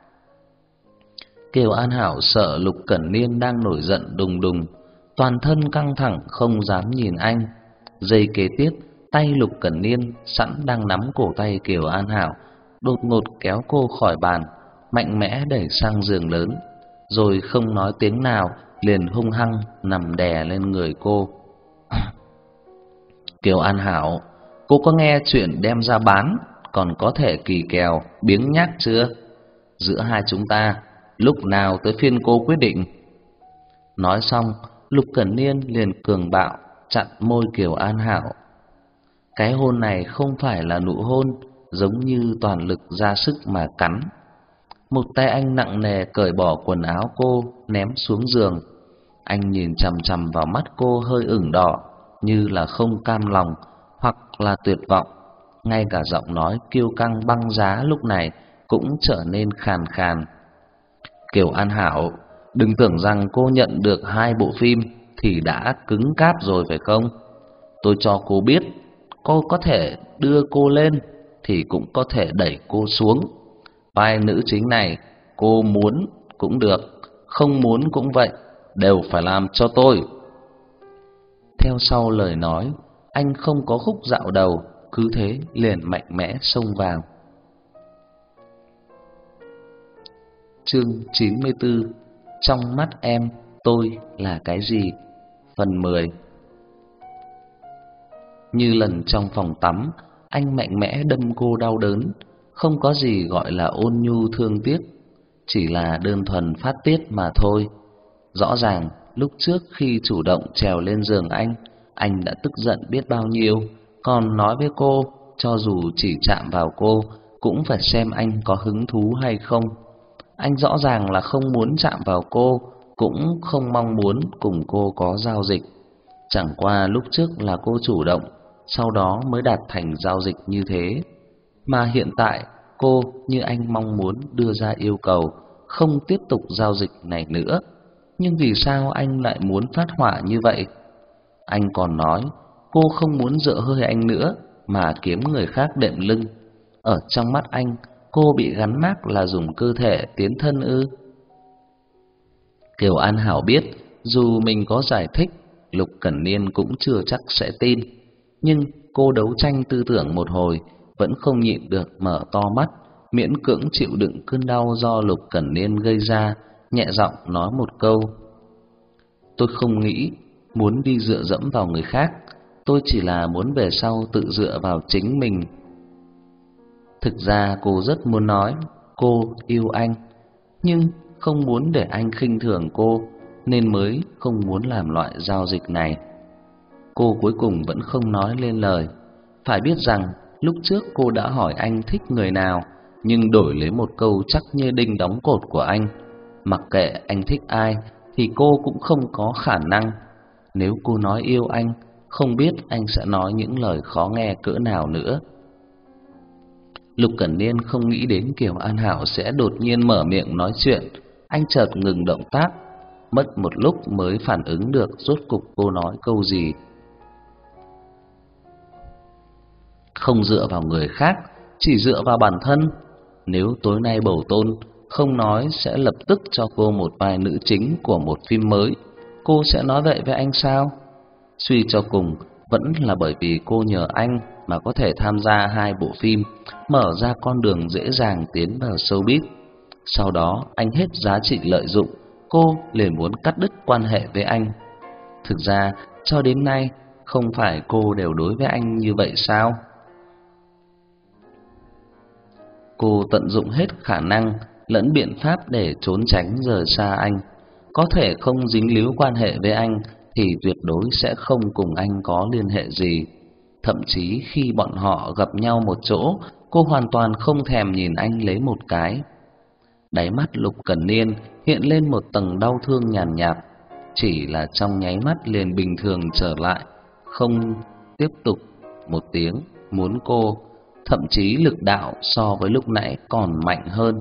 [SPEAKER 1] Kiều An Hảo sợ Lục Cẩn Niên đang nổi giận đùng đùng, toàn thân căng thẳng không dám nhìn anh. Giây kế tiếp, tay Lục Cẩn Niên sẵn đang nắm cổ tay Kiều An Hảo, đột ngột kéo cô khỏi bàn, mạnh mẽ đẩy sang giường lớn, rồi không nói tiếng nào liền hung hăng nằm đè lên người cô. Kiều An Hảo, cô có nghe chuyện đem ra bán còn có thể kỳ kèo biếng nhác chưa? Giữa hai chúng ta, lúc nào tới phiên cô quyết định? Nói xong, Lục Cẩn Niên liền cường bạo chặn môi Kiều An Hảo. Cái hôn này không phải là nụ hôn, giống như toàn lực ra sức mà cắn. Một tay anh nặng nề cởi bỏ quần áo cô, ném xuống giường. Anh nhìn chằm chằm vào mắt cô hơi ửng đỏ, như là không cam lòng hoặc là tuyệt vọng. Ngay cả giọng nói kiêu căng băng giá lúc này cũng trở nên khàn khàn. Kiều An Hảo, đừng tưởng rằng cô nhận được 2 bộ phim thì đã cứng cáp rồi phải không? Tôi cho cô biết, cô có thể đưa cô lên thì cũng có thể đẩy cô xuống. Vai nữ chính này cô muốn cũng được, không muốn cũng vậy, đều phải làm cho tôi. Theo sau lời nói, anh không có khúc dạo đầu, cứ thế liền mạnh mẽ xông vào. Chương 94. Trong mắt em, tôi là cái gì? Phần 10. Như lần trong phòng tắm, anh mạnh mẽ đâm cô đau đớn, không có gì gọi là ôn nhu thương tiếc, chỉ là đơn thuần phát tiết mà thôi. Rõ ràng lúc trước khi chủ động trèo lên giường anh đã tức giận biết bao nhiêu, còn nói với cô cho dù chỉ chạm vào cô cũng phải xem anh có hứng thú hay không. Anh rõ ràng là không muốn chạm vào cô, cũng không mong muốn cùng cô có giao dịch. Chẳng qua lúc trước là cô chủ động, sau đó mới đạt thành giao dịch như thế. Mà hiện tại cô như anh mong muốn đưa ra yêu cầu không tiếp tục giao dịch này nữa. Nhưng vì sao anh lại muốn phát hỏa như vậy? Anh còn nói cô không muốn dựa hơi anh nữa mà kiếm người khác đệm lưng. Ở trong mắt anh, cô bị gắn mác là dùng cơ thể tiến thân ư? Kiều An Hảo biết dù mình có giải thích, Lục Cẩn Niên cũng chưa chắc sẽ tin. Nhưng cô đấu tranh tư tưởng một hồi, vẫn không nhịn được mở to mắt, miễn cưỡng chịu đựng cơn đau do Lục Cẩn Niên gây ra, nhẹ giọng nói một câu: Tôi không nghĩ muốn đi dựa dẫm vào người khác, tôi chỉ là muốn về sau tự dựa vào chính mình. Thực ra cô rất muốn nói cô yêu anh, nhưng không muốn để anh khinh thường cô, nên mới không muốn làm loại giao dịch này. Cô cuối cùng vẫn không nói lên lời. Phải biết rằng lúc trước cô đã hỏi anh thích người nào, nhưng đổi lấy một câu chắc như đinh đóng cột của anh: mặc kệ anh thích ai thì cô cũng không có khả năng. Nếu cô nói yêu anh, không biết anh sẽ nói những lời khó nghe cỡ nào nữa. Lục Cẩn Niên không nghĩ đến Kiều An Hảo sẽ đột nhiên mở miệng nói chuyện. Anh chợt ngừng động tác, mất một lúc mới phản ứng được rốt cục cô nói câu gì. Không dựa vào người khác, chỉ dựa vào bản thân. Nếu tối nay Bầu Tôn không nói sẽ lập tức cho cô một vai nữ chính của một phim mới, cô sẽ nói vậy với anh sao? Suy cho cùng, vẫn là bởi vì cô nhờ anh mà có thể tham gia 2 bộ phim, mở ra con đường dễ dàng tiến vào showbiz. Sau đó anh hết giá trị lợi dụng, cô liền muốn cắt đứt quan hệ với anh. Thực ra, cho đến nay, không phải cô đều đối với anh như vậy sao? Cô tận dụng hết khả năng lẫn biện pháp để trốn tránh rời xa anh. Có thể không dính líu quan hệ với anh thì tuyệt đối sẽ không cùng anh có liên hệ gì. Thậm chí khi bọn họ gặp nhau một chỗ, cô hoàn toàn không thèm nhìn anh lấy một cái. Đáy mắt Lục Cẩn Niên hiện lên một tầng đau thương nhàn nhạt, chỉ là trong nháy mắt liền bình thường trở lại, không tiếp tục một tiếng muốn cô, thậm chí lực đạo so với lúc nãy còn mạnh hơn.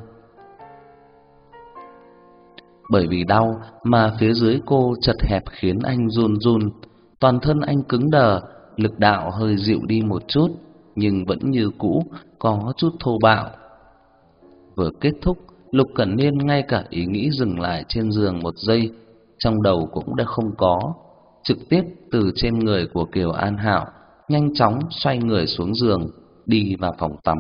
[SPEAKER 1] Bởi vì đau mà phía dưới cô chật hẹp khiến anh run run, toàn thân anh cứng đờ, lực đạo hơi dịu đi một chút, nhưng vẫn như cũ có chút thô bạo. Vừa kết thúc, Lục Cẩn Niên ngay cả ý nghĩ dừng lại trên giường một giây trong đầu cũng đã không có, trực tiếp từ trên người của Kiều An Hảo nhanh chóng xoay người xuống giường, đi vào phòng tắm.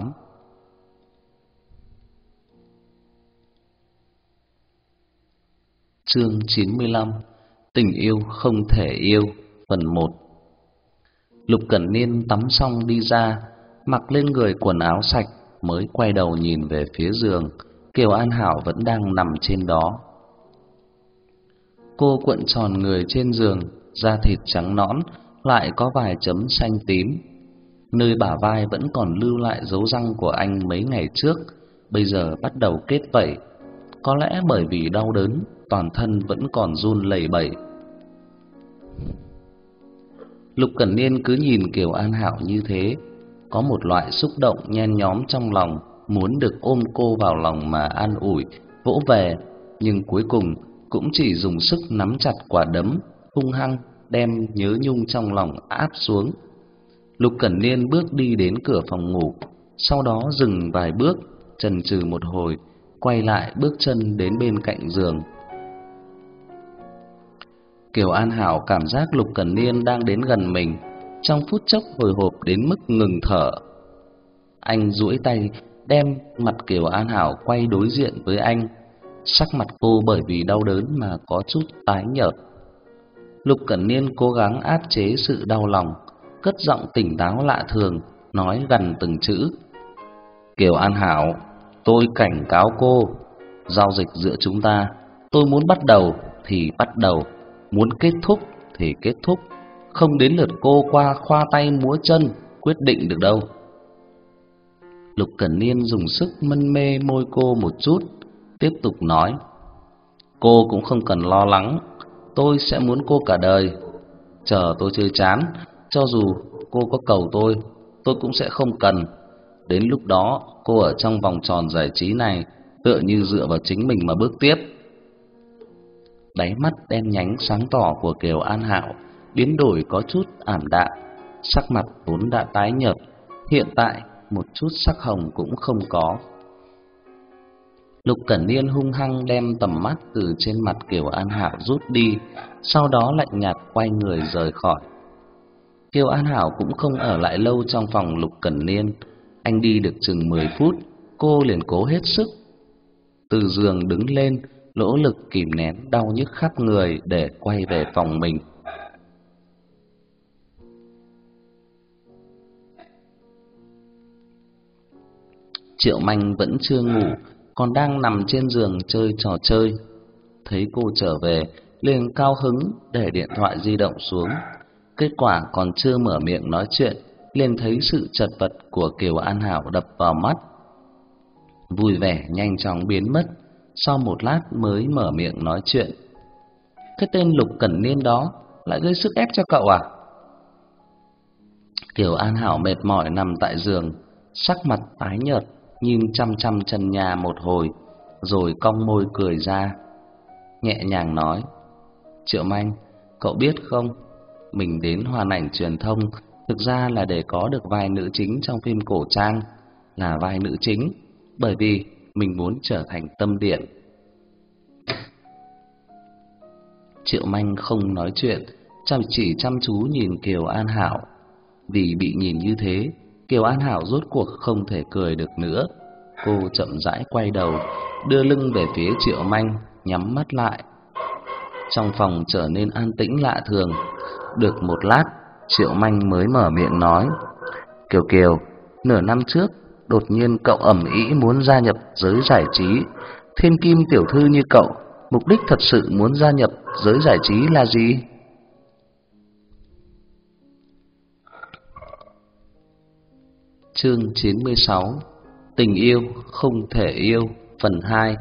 [SPEAKER 1] Chương 95: Tình yêu không thể yêu, phần 1. Lục Cẩn Niên tắm xong đi ra, mặc lên người quần áo sạch, mới quay đầu nhìn về phía giường. Kiều An Hảo vẫn đang nằm trên đó. Cô cuộn tròn người trên giường, da thịt trắng nõn, lại có vài chấm xanh tím. Nơi bả vai vẫn còn lưu lại dấu răng của anh mấy ngày trước, bây giờ bắt đầu kết vảy. Có lẽ bởi vì đau đớn, toàn thân vẫn còn run lẩy bẩy. Lục Cẩn Niên cứ nhìn Kiều An Hảo như thế, có một loại xúc động nhen nhóm trong lòng, muốn được ôm cô vào lòng mà an ủi, vỗ về, nhưng cuối cùng cũng chỉ dùng sức nắm chặt quả đấm, hung hăng đem nhớ nhung trong lòng áp xuống. Lục Cẩn Niên bước đi đến cửa phòng ngủ, sau đó dừng vài bước, chần chừ một hồi, quay lại bước chân đến bên cạnh giường. Kiều An Hảo cảm giác Lục Cẩn Niên đang đến gần mình, trong phút chốc hồi hộp đến mức ngừng thở. Anh duỗi tay đem mặt Kiều An Hảo quay đối diện với anh, sắc mặt cô bởi vì đau đớn mà có chút tái nhợt. Lục Cẩn Niên cố gắng áp chế sự đau lòng, cất giọng tỉnh táo lạ thường, nói gần từng chữ. Kiều An Hảo, tôi cảnh cáo cô, giao dịch giữa chúng ta, tôi muốn bắt đầu thì bắt đầu, muốn kết thúc thì kết thúc, không đến lượt cô qua khoa tay múa chân quyết định được đâu. Lục Cẩn Niên dùng sức mân mê môi cô một chút, tiếp tục nói. Cô cũng không cần lo lắng, tôi sẽ muốn cô cả đời. Chờ tôi chơi chán, cho dù cô có cầu tôi cũng sẽ không cần. Đến lúc đó, cô ở trong vòng tròn giải trí này tựa như dựa vào chính mình mà bước tiếp. Đáy mắt đen nhánh sáng tỏ của Kiều An Hảo biến đổi có chút ảm đạm, sắc mặt vốn đã tái nhợt, hiện tại một chút sắc hồng cũng không có. Lục Cẩn Niên hung hăng đem tầm mắt từ trên mặt Kiều An Hảo rút đi, sau đó lạnh nhạt quay người rời khỏi. Kiều An Hảo cũng không ở lại lâu trong phòng Lục Cẩn Niên, anh đi được chừng 10 phút, cô liền cố hết sức từ giường đứng lên, nỗ lực kìm nén đau nhức khắp người để quay về phòng mình. Triệu Manh vẫn chưa ngủ, còn đang nằm trên giường chơi trò chơi. Thấy cô trở về, liền cao hứng để điện thoại di động xuống. Kết quả còn chưa mở miệng nói chuyện, liền thấy sự chật vật của Kiều An Hảo đập vào mắt. Vui vẻ nhanh chóng biến mất, sau một lát mới mở miệng nói chuyện. Cái tên Lục Cẩn Niên đó lại gây sức ép cho cậu à? Kiều An Hảo mệt mỏi nằm tại giường, sắc mặt tái nhợt, nhìn chăm chăm trần nhà một hồi, rồi cong môi cười ra, nhẹ nhàng nói: Triệu Manh, cậu biết không, mình đến Hoàn Ảnh Truyền thông thực ra là để có được vai nữ chính trong phim cổ trang, là vai nữ chính, bởi vì mình muốn trở thành tâm điện. Triệu Manh không nói chuyện, chỉ chăm chú nhìn Kiều An Hảo. Vì bị nhìn như thế, Kiều An Hảo rốt cuộc không thể cười được nữa. Cô chậm rãi quay đầu, đưa lưng về phía Triệu Manh, nhắm mắt lại. Trong phòng trở nên an tĩnh lạ thường. Được một lát, Triệu Manh mới mở miệng nói: Kiều Kiều, nửa năm trước đột nhiên cậu ầm ĩ muốn gia nhập giới giải trí. Thiên kim tiểu thư như cậu, mục đích thật sự muốn gia nhập giới giải trí là gì? Chương 96: Tình yêu không thể yêu, phần 2.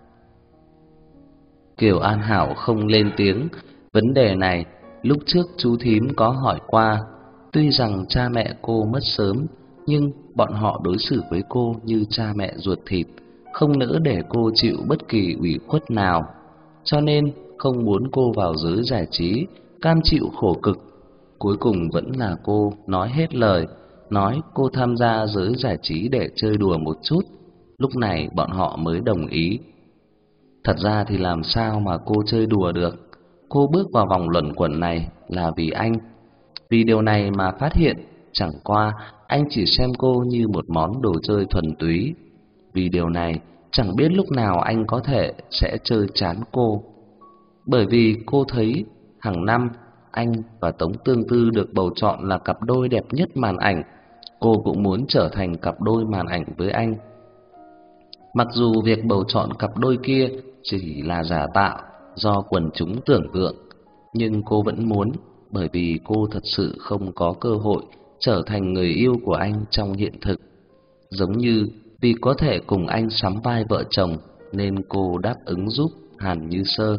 [SPEAKER 1] Kiều An Hảo không lên tiếng. Vấn đề này lúc trước chú thím có hỏi qua. Tuy rằng cha mẹ cô mất sớm, nhưng bọn họ đối xử với cô như cha mẹ ruột thịt, không nỡ để cô chịu bất kỳ ủy khuất nào, cho nên không muốn cô vào giới giải trí, cam chịu khổ cực. Cuối cùng vẫn là cô nói hết lời, nói cô tham gia giới giải trí để chơi đùa một chút. Lúc này bọn họ mới đồng ý. Thật ra thì làm sao mà cô chơi đùa được? Cô bước vào vòng luẩn quẩn này là vì anh. Vì điều này mà phát hiện chẳng qua anh chỉ xem cô như một món đồ chơi thuần túy. Vì điều này chẳng biết lúc nào anh có thể sẽ chơi chán cô. Bởi vì cô thấy hàng năm anh và Tống Tương Tư được bầu chọn là cặp đôi đẹp nhất màn ảnh, cô cũng muốn trở thành cặp đôi màn ảnh với anh. Mặc dù việc bầu chọn cặp đôi kia chỉ là giả tạo do quần chúng tưởng tượng, nhưng cô vẫn muốn, bởi vì cô thật sự không có cơ hội trở thành người yêu của anh trong hiện thực. Giống như vì có thể cùng anh sắm vai vợ chồng nên cô đáp ứng giúp Hàn Như Sơ.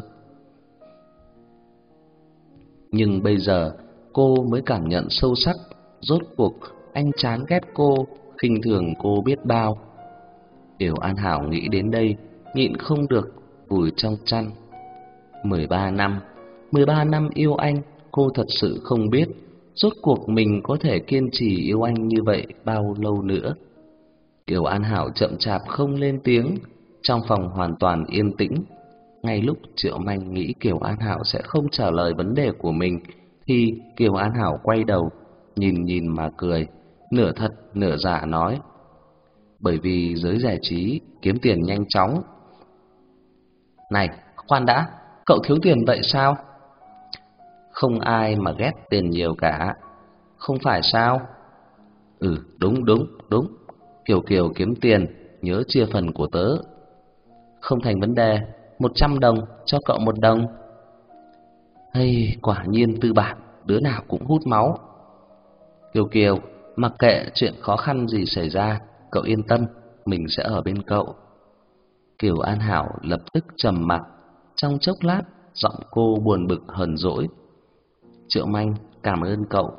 [SPEAKER 1] Nhưng bây giờ cô mới cảm nhận sâu sắc, rốt cuộc anh chán ghét cô, khinh thường cô biết bao. Kiều An Hảo nghĩ đến đây, nhịn không được vùi trong chăn. 13 năm yêu anh, cô thật sự không biết rốt cuộc mình có thể kiên trì yêu anh như vậy bao lâu nữa. Kiều An Hảo chậm chạp không lên tiếng, trong phòng hoàn toàn yên tĩnh. Ngay lúc Triệu Manh nghĩ Kiều An Hảo sẽ không trả lời vấn đề của mình, thì Kiều An Hảo quay đầu, nhìn mà cười, nửa thật nửa giả nói: Bởi vì giới giải trí kiếm tiền nhanh chóng. Này, khoan đã, cậu thiếu tiền vậy sao? Không ai mà ghét tiền nhiều cả, không phải sao? Đúng, Kiều Kiều kiếm tiền, nhớ chia phần của tớ. Không thành vấn đề, 100 đồng cho cậu 1 đồng. Hay, quả nhiên tư bản, đứa nào cũng hút máu. Kiều Kiều, mặc kệ chuyện khó khăn gì xảy ra, cậu yên tâm, mình sẽ ở bên cậu. Kiều An Hảo lập tức trầm mặc, trong chốc lát giọng cô buồn bực hờn dỗi: Triệu Manh, cảm ơn cậu.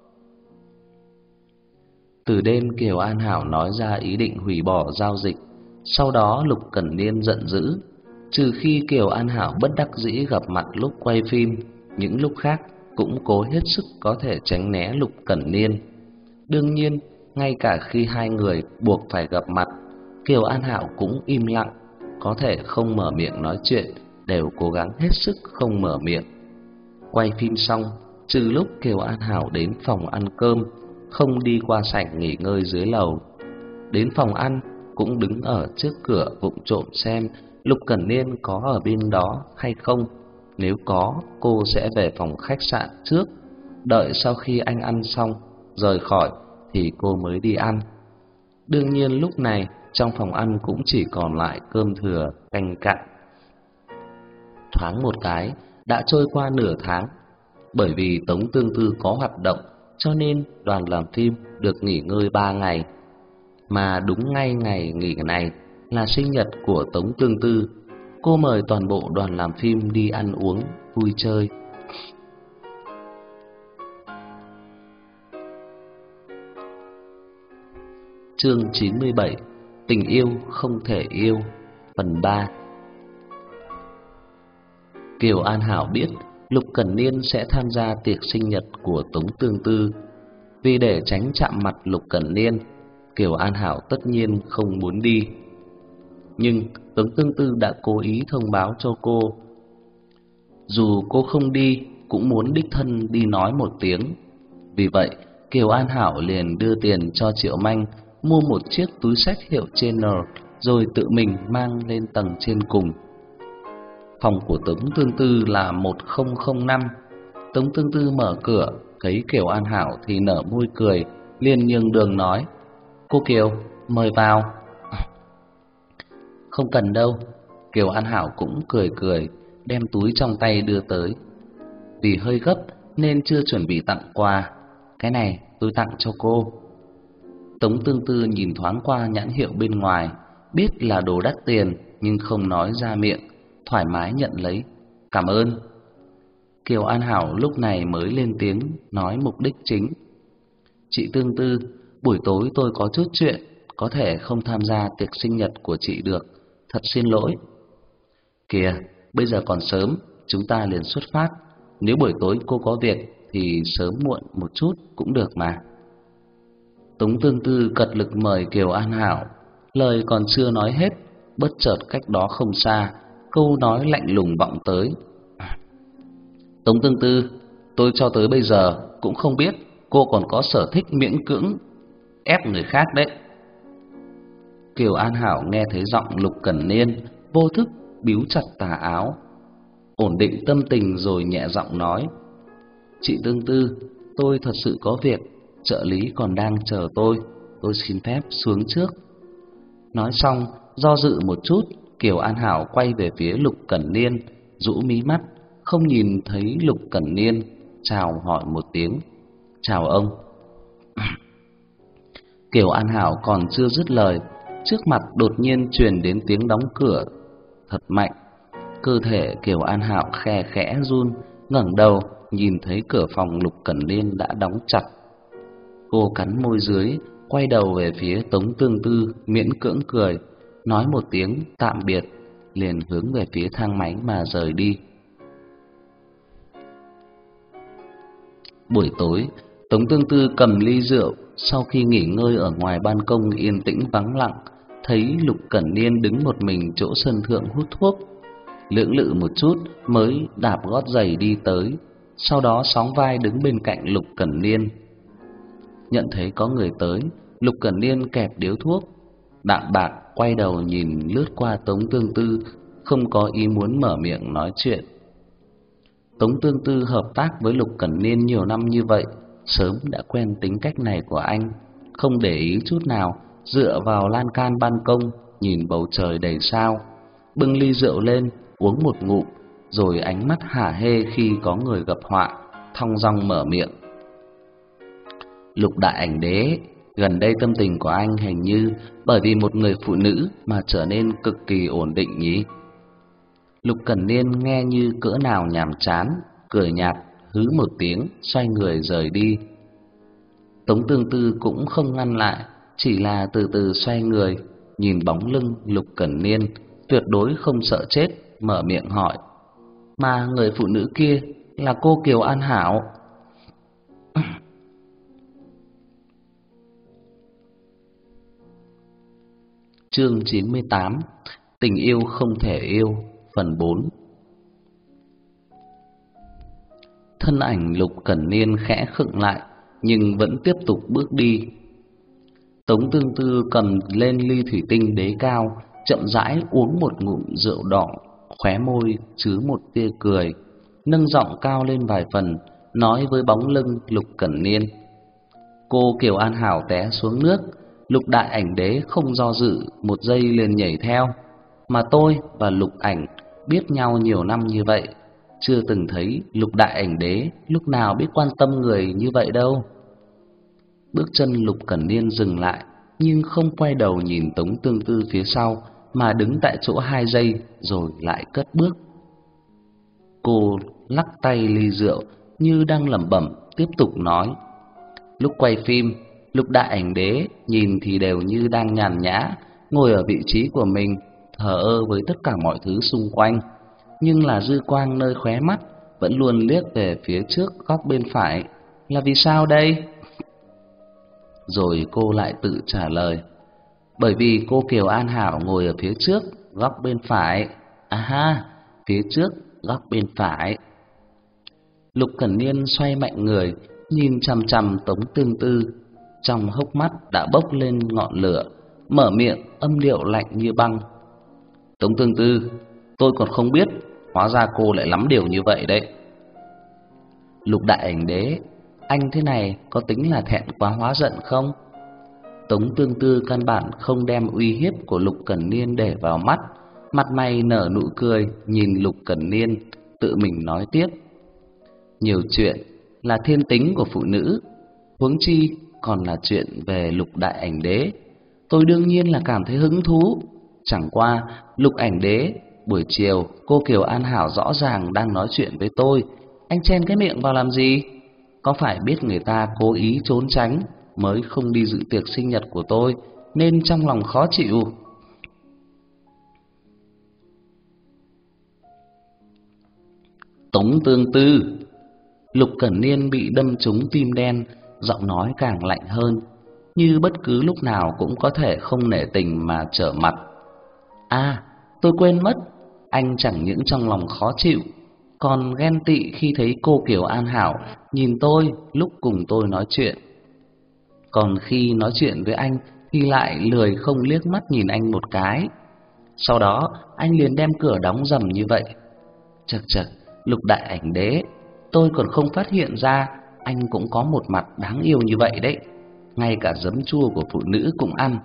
[SPEAKER 1] Từ đêm Kiều An Hảo nói ra ý định hủy bỏ giao dịch. Sau đó Lục Cẩn Niên giận dữ. Trừ khi Kiều An Hảo bất đắc dĩ gặp mặt lúc quay phim, những lúc khác cũng cố hết sức có thể tránh né Lục Cẩn Niên. Đương nhiên, ngay cả khi hai người buộc phải gặp mặt, Kiều An Hảo cũng im lặng, có thể không mở miệng nói chuyện, đều cố gắng hết sức không mở miệng. Quay phim xong, trừ lúc Kiều An Hảo đến phòng ăn cơm, không đi qua sảnh nghỉ ngơi dưới lầu. Đến phòng ăn cũng đứng ở trước cửa vụng trộm xem Lục Cẩn Niên có ở bên đó hay không. Nếu có, cô sẽ về phòng khách sạn trước, đợi sau khi anh ăn xong rời khỏi thì cô mới đi ăn. Đương nhiên lúc này trong phòng ăn cũng chỉ còn lại cơm thừa canh cặn. Thoáng một cái đã trôi qua nửa tháng. Bởi vì Tống Tương Tư có hoạt động, cho nên đoàn làm phim được nghỉ ngơi 3 ngày. Mà đúng ngay ngày nghỉ này là sinh nhật của Tống Tương Tư, cô mời toàn bộ đoàn làm phim đi ăn uống, vui chơi. Chương 97: Tình yêu không thể yêu, phần 3. Kiều An Hảo biết Lục Cẩn Niên sẽ tham gia tiệc sinh nhật của Tống Tương Tư. Vì để tránh chạm mặt Lục Cẩn Niên, Kiều An Hảo tất nhiên không muốn đi. Nhưng Tống Tương Tư đã cố ý thông báo cho cô, dù cô không đi cũng muốn đích thân đi nói một tiếng. Vì vậy, Kiều An Hảo liền đưa tiền cho Triệu Manh mua một chiếc túi xách hiệu Chanel, rồi tự mình mang lên tầng trên cùng. Phòng của Tống Tương Tư là 1005. Tống Tương Tư mở cửa, thấy Kiều An Hảo thì nở môi cười, liền nhường đường nói: "Cô Kiều, mời vào." "Không cần đâu." Kiều An Hảo cũng cười cười, đem túi trong tay đưa tới. Vì hơi gấp nên chưa chuẩn bị tặng quà. "Cái này tôi tặng cho cô." Tống Tương Tư nhìn thoáng qua nhãn hiệu bên ngoài, biết là đồ đắt tiền nhưng không nói ra miệng, thoải mái nhận lấy. "Cảm ơn." Kiều An Hảo lúc này mới lên tiếng nói mục đích chính: "Chị Tương Tư, buổi tối tôi có chút chuyện, có thể không tham gia tiệc sinh nhật của chị được, thật xin lỗi." "Kìa, bây giờ còn sớm, chúng ta liền xuất phát. Nếu buổi tối cô có việc thì sớm muộn một chút cũng được mà." Tống Tương Tư cật lực mời Kiều An Hảo, lời còn chưa nói hết, bất chợt cách đó không xa, câu nói lạnh lùng vọng tới: "Tống Tương Tư, tôi cho tới bây giờ cũng không biết cô còn có sở thích miễn cưỡng ép người khác đấy." Kiều An Hảo nghe thấy giọng Lục Cẩn Niên, vô thức bíu chặt tà áo, ổn định tâm tình rồi nhẹ giọng nói: "Chị Tương Tư, tôi thật sự có việc, trợ lý còn đang chờ tôi xin phép xuống trước." Nói xong, do dự một chút, Kiều An Hảo quay về phía Lục Cẩn Niên, rũ mí mắt, không nhìn thấy Lục Cẩn Niên, chào hỏi một tiếng: "Chào ông." Kiều An Hảo còn chưa dứt lời, trước mặt đột nhiên truyền đến tiếng đóng cửa thật mạnh. Cơ thể Kiều An Hảo khe khẽ run, ngẩng đầu nhìn thấy cửa phòng Lục Cẩn Niên đã đóng chặt. Cô cắn môi dưới, quay đầu về phía Tống Tương Tư, miễn cưỡng cười, nói một tiếng tạm biệt, liền hướng về phía thang máy mà rời đi. Buổi tối, Tống Tương Tư cầm ly rượu, sau khi nghỉ ngơi ở ngoài ban công yên tĩnh vắng lặng, thấy Lục Cẩn Niên đứng một mình chỗ sân thượng hút thuốc. Lưỡng lự một chút mới đạp gót giày đi tới, sau đó sóng vai đứng bên cạnh Lục Cẩn Niên. Nhận thấy có người tới, Lục Cẩn Niên kẹp điếu thuốc, đạm bạc quay đầu nhìn lướt qua Tống Tương Tư, không có ý muốn mở miệng nói chuyện. Tống Tương Tư hợp tác với Lục Cẩn Niên nhiều năm như vậy, sớm đã quen tính cách này của anh, không để ý chút nào, dựa vào lan can ban công nhìn bầu trời đầy sao, bưng ly rượu lên uống một ngụm, rồi ánh mắt hả hê khi có người gặp họa, thong dong mở miệng: "Lục đại ảnh đế, gần đây tâm tình của anh hình như bởi vì một người phụ nữ mà trở nên cực kỳ ổn định nhỉ?" Lục Cẩn Niên nghe như cỡ nào nhàm chán, cười nhạt, hứ một tiếng, xoay người rời đi. Tống Tương Tư cũng không ngăn lại, chỉ là từ từ xoay người, nhìn bóng lưng Lục Cẩn Niên, tuyệt đối không sợ chết, mở miệng hỏi: "Mà người phụ nữ kia là cô Kiều An Hảo?" Chương 98: Tình yêu không thể yêu, phần 4. Thân ảnh Lục Cẩn Niên khẽ khựng lại, nhưng vẫn tiếp tục bước đi. Tống Tương Tư cầm lên ly thủy tinh đế cao, chậm rãi uống một ngụm rượu đỏ, khóe môi chứa một tia cười, nâng giọng cao lên vài phần, nói với bóng lưng Lục Cẩn Niên: "Cô Kiều An Hảo té xuống nước, Lục đại ảnh đế không do dự, một giây liền nhảy theo. Mà tôi và Lục ảnh biết nhau nhiều năm như vậy, chưa từng thấy Lục đại ảnh đế lúc nào biết quan tâm người như vậy đâu." Bước chân Lục Cẩn Niên dừng lại, nhưng không quay đầu nhìn Tống Tương Tư phía sau, mà đứng tại chỗ 2 giây rồi lại cất bước. Cô lắc tay ly rượu như đang lẩm bẩm tiếp tục nói: lúc quay phim, Lục Đại Ảnh Đế nhìn thì đều như đang nhàn nhã ngồi ở vị trí của mình, thờ ơ với tất cả mọi thứ xung quanh, nhưng là dư quang nơi khóe mắt vẫn luôn liếc về phía trước góc bên phải. Là vì sao đây? Rồi cô lại tự trả lời: bởi vì cô Kiều An Hảo ngồi ở phía trước góc bên phải. À ha, phía trước góc bên phải. Lục Cẩn Niên xoay mạnh người, nhìn chằm chằm Tống Tương Tư, trong hốc mắt đã bốc lên ngọn lửa, mở miệng âm điệu lạnh như băng: Tống Tương Tư, tôi còn không biết, hóa ra cô lại lắm điều như vậy đấy. Lục Đại Ảnh Đế, anh thế này có tính là thẹn quá hóa giận không? Tống Tương Tư căn bản không đem uy hiếp của Lục Cẩn Niên để vào mắt, mặt mày nở nụ cười nhìn Lục Cẩn Niên, tự mình nói tiếp: nhiều chuyện là thiên tính của phụ nữ, huống chi còn là chuyện về Lục Đại Ảnh Đế. Tôi đương nhiên là cảm thấy hứng thú. Chẳng qua Lục Ảnh Đế, buổi chiều cô Kiều An Hảo rõ ràng đang nói chuyện với tôi, anh chen cái miệng vào làm gì? Có phải biết người ta cố ý trốn tránh mới không đi dự tiệc sinh nhật của tôi, nên trong lòng khó chịu? Tống Tương Tư. Lục Cẩn Niên bị đâm trúng tim đen, giọng nói càng lạnh hơn, như bất cứ lúc nào cũng có thể không nể tình mà trở mặt. À, tôi quên mất, anh chẳng những trong lòng khó chịu, còn ghen tị khi thấy cô Kiều An Hảo nhìn tôi lúc cùng tôi nói chuyện. Còn khi nói chuyện với anh thì lại lười không liếc mắt nhìn anh một cái. Sau đó anh liền đem cửa đóng rầm như vậy. Chậc chậc, Lục Đại Ảnh Đế, tôi còn không phát hiện ra anh cũng có một mặt đáng yêu như vậy đấy. Ngay cả giấm chua của phụ nữ cũng ăn.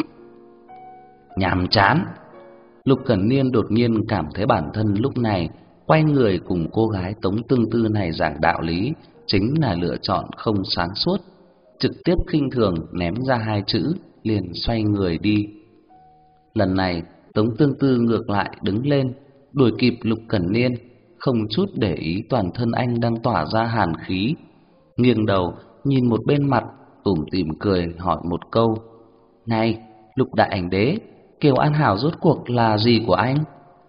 [SPEAKER 1] Nhàm chán. Lục Cẩn Niên đột nhiên cảm thấy bản thân lúc này quay người cùng cô gái Tống Tương Tư này giảng đạo lý chính là lựa chọn không sáng suốt, trực tiếp khinh thường ném ra 2 chữ, liền xoay người đi. Lần này Tống Tương Tư ngược lại đứng lên, đuổi kịp Lục Cẩn Niên, không chút để ý toàn thân anh đang tỏa ra hàn khí, nghiêng đầu nhìn một bên mặt, tủm tỉm cười hỏi một câu: này, Lục Đại Ảnh Đế, Kiều An Hảo rốt cuộc là gì của anh?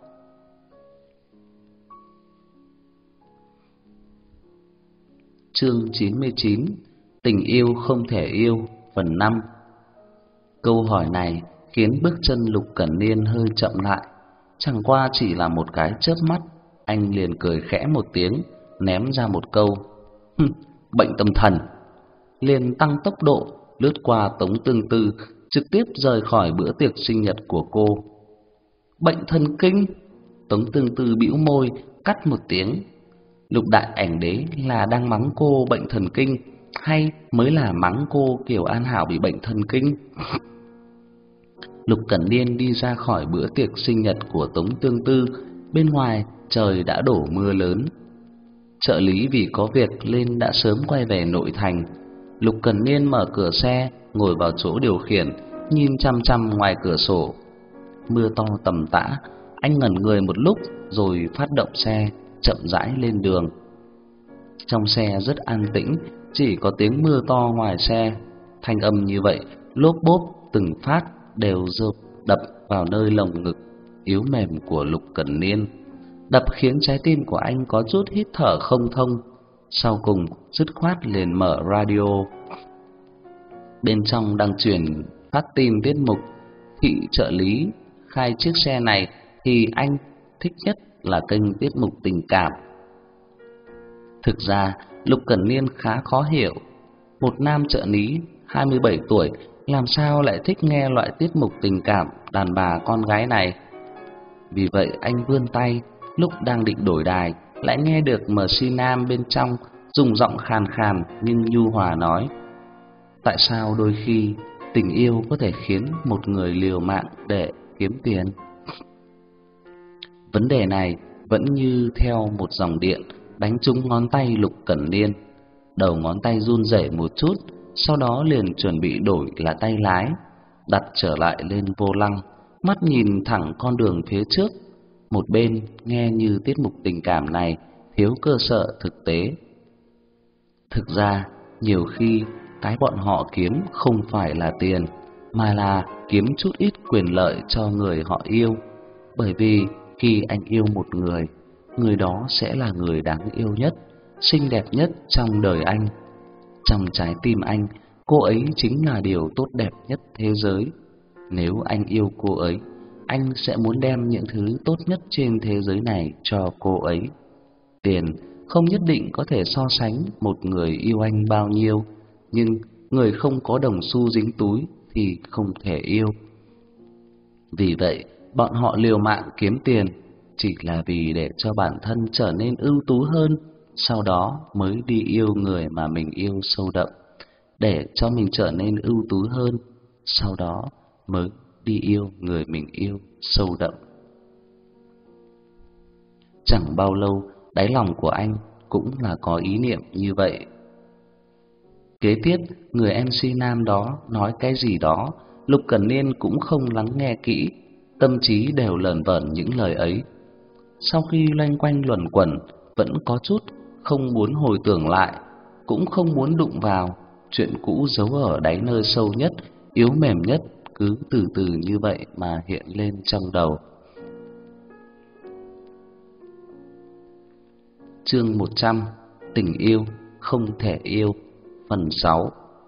[SPEAKER 1] Chương 99: Tình yêu không thể yêu, phần 5. Câu hỏi này khiến bước chân Lục Cẩn Niên hơi chậm lại. Chẳng qua chỉ là một cái chớp mắt, anh liền cười khẽ một tiếng, ném ra một câu: bệnh tâm thần. Liền tăng tốc độ lướt qua Tống Tương Tư, trực tiếp rời khỏi bữa tiệc sinh nhật của cô. Bệnh thần kinh? Tống Tương Tư bĩu môi cắt một tiếng. Lục Đại Ảnh Đế là đang mắng cô bệnh thần kinh, hay mới là mắng cô Kiều An Hảo bị bệnh thần kinh? Lục Cẩn Niên đi ra khỏi bữa tiệc sinh nhật của Tống Tương Tư. Bên ngoài trời đã đổ mưa lớn. Trợ lý vì có việc nên đã sớm quay về nội thành. Lục Cẩn Niên mở cửa xe, ngồi vào chỗ điều khiển, nhìn chăm chăm ngoài cửa sổ. Mưa to tầm tã, anh ngẩn người một lúc rồi phát động xe, chậm rãi lên đường. Trong xe rất an tĩnh, chỉ có tiếng mưa to ngoài xe. Thanh âm như vậy, lốp bốp từng phát đều rộp đập vào nơi lồng ngực yếu mềm của Lục Cẩn Niên, đập khiến trái tim của anh có chút hít thở không thông. Sau cùng dứt khoát liền mở radio. Bên trong đang truyền phát tin tiết mục thị trợ lý khai chiếc xe này, thì anh thích nhất là kênh tiết mục tình cảm. Thực ra Lục Cẩn Niên khá khó hiểu, một nam trợ lý 27 tuổi làm sao lại thích nghe loại tiết mục tình cảm đàn bà con gái này. Vì vậy anh vươn tay, lúc đang định đổi đài lại nghe được MC Nam bên trong dùng giọng khàn khàn nhưng nhu hòa nói: tại sao đôi khi tình yêu có thể khiến một người liều mạng để kiếm tiền? Vấn đề này vẫn như theo một dòng điện đánh trúng ngón tay Lục Cẩn Niên. Đầu ngón tay run rẩy một chút, sau đó liền chuẩn bị đổi là tay lái, đặt trở lại lên vô lăng, mắt nhìn thẳng con đường phía trước, một bên nghe như tiết mục tình cảm này thiếu cơ sở thực tế. Thực ra, nhiều khi cái bọn họ kiếm không phải là tiền, mà là kiếm chút ít quyền lợi cho người họ yêu. Bởi vì khi anh yêu một người, người đó sẽ là người đáng yêu nhất, xinh đẹp nhất trong đời anh. Trong trái tim anh, cô ấy chính là điều tốt đẹp nhất thế giới. Nếu anh yêu cô ấy, anh sẽ muốn đem những thứ tốt nhất trên thế giới này cho cô ấy. Tiền không nhất định có thể so sánh một người yêu anh bao nhiêu, nhưng người không có đồng xu dính túi thì không thể yêu. Vì vậy, bọn họ liều mạng kiếm tiền chỉ là vì để cho bản thân trở nên ưu tú hơn, sau đó mới đi yêu người mà mình yêu sâu đậm. Để cho mình trở nên ưu tú hơn, sau đó mới đi yêu người mình yêu sâu đậm. Chẳng bao lâu, đáy lòng của anh cũng là có ý niệm như vậy. Kế tiếp, người MC nam đó nói cái gì đó, Lục Cẩn Niên cũng không lắng nghe kỹ, tâm trí đều lởn vởn những lời ấy. Sau khi loanh quanh luẩn quẩn, vẫn có chút không muốn hồi tưởng lại, cũng không muốn đụng vào. Chuyện cũ giấu ở đáy nơi sâu nhất, yếu mềm nhất, cứ từ từ như vậy mà hiện lên trong đầu. Chương 100: Tình yêu không thể yêu, phần 6.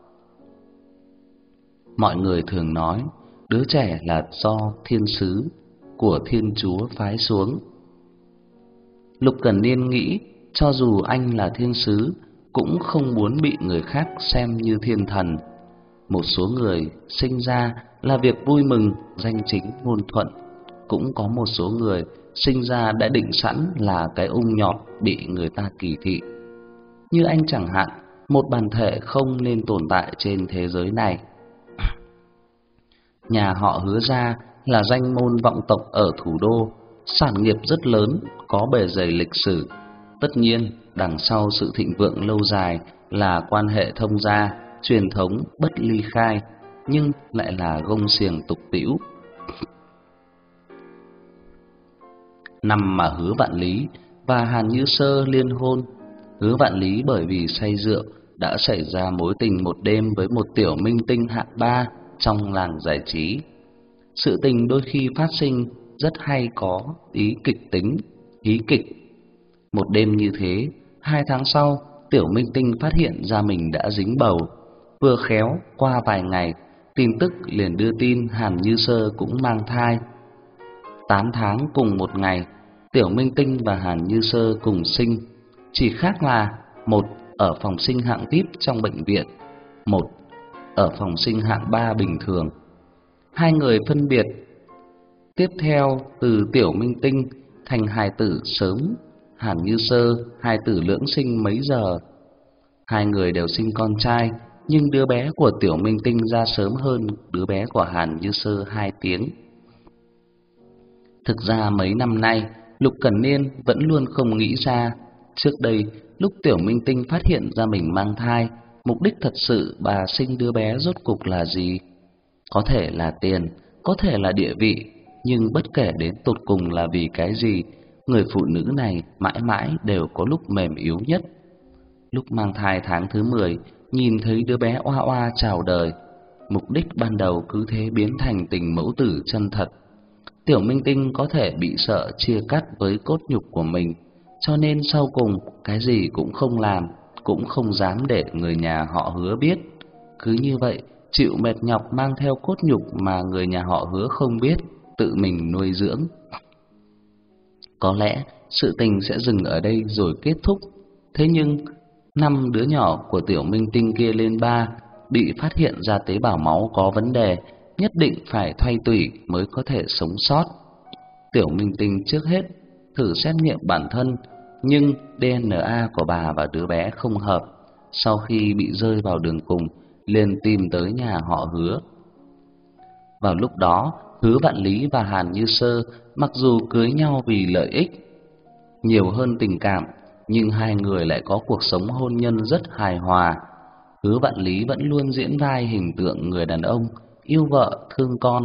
[SPEAKER 1] Mọi người thường nói đứa trẻ là do thiên sứ của Thiên Chúa phái xuống. Lục Cẩn Niên nghĩ cho dù anh là thiên sứ cũng không muốn bị người khác xem như thiên thần. Một số người sinh ra là việc vui mừng, danh chính ngôn thuận, cũng có một số người sinh ra đã định sẵn là cái ung nhọt bị người ta kỳ thị. Như anh chẳng hạn, một bản thể không nên tồn tại trên thế giới này. Nhà họ Hứa gia là danh môn vọng tộc ở thủ đô, sản nghiệp rất lớn, có bề dày lịch sử. Tất nhiên, đằng sau sự thịnh vượng lâu dài là quan hệ thông gia, truyền thống bất ly khai, nhưng lại là gông xiềng tục tĩu. Năm mà Hứa Vạn Lý và Hàn Như Sơ liên hôn, Hứa Vạn Lý bởi vì say rượu đã xảy ra mối tình một đêm với một tiểu minh tinh hạng 3 trong làng giải trí. Sự tình đôi khi phát sinh rất hay có ý kịch tính, hí kịch. Một đêm như thế, 2 tháng sau, tiểu minh tinh phát hiện ra mình đã dính bầu. Vừa khéo, qua vài ngày, tin tức liền đưa tin Hàn Như Sơ cũng mang thai. 8 tháng cùng một ngày, tiểu minh tinh và Hàn Như Sơ cùng sinh. Chỉ khác là một ở phòng sinh hạng VIP trong bệnh viện, một ở phòng sinh hạng 3 bình thường. Hai người phân biệt. Tiếp theo, từ tiểu minh tinh thành hài tử sớm, Hàn Như Sơ hài tử lưỡng sinh mấy giờ. Hai người đều sinh con trai, nhưng đứa bé của tiểu minh tinh ra sớm hơn đứa bé của Hàn Như Sơ 2 tiếng. Thực ra mấy năm nay, Lục Cẩn Niên vẫn luôn không nghĩ ra, trước đây lúc tiểu minh tinh phát hiện ra mình mang thai, mục đích thật sự bà sinh đứa bé rốt cục là gì? Có thể là tiền, có thể là địa vị, nhưng bất kể đến tột cùng là vì cái gì, người phụ nữ này mãi mãi đều có lúc mềm yếu nhất. Lúc mang thai tháng thứ 10, nhìn thấy đứa bé oa oa chào đời, mục đích ban đầu cứ thế biến thành tình mẫu tử chân thật. Tiểu minh tinh có thể bị sợ chia cắt với cốt nhục của mình, cho nên sau cùng cái gì cũng không làm, cũng không dám để người nhà họ Hứa biết. Cứ như vậy, chịu mệt nhọc mang theo cốt nhục mà người nhà họ Hứa không biết, tự mình nuôi dưỡng. Có lẽ sự tình sẽ dừng ở đây rồi kết thúc. Thế nhưng 5 đứa nhỏ của tiểu minh tinh kia lên 3, bị phát hiện ra tế bào máu có vấn đề, nhất định phải thay tủy mới có thể sống sót. Tiểu minh tinh trước hết thử xét nghiệm bản thân, nhưng DNA của bà và đứa bé không hợp. Sau khi bị rơi vào đường cùng, liền tìm tới nhà họ Hứa. Vào lúc đó, Hứa Vạn Lý và Hàn Như Sơ mặc dù cưới nhau vì lợi ích nhiều hơn tình cảm, nhưng hai người lại có cuộc sống hôn nhân rất hài hòa. Hứa Vạn Lý vẫn luôn diễn vai hình tượng người đàn ông yêu vợ thương con,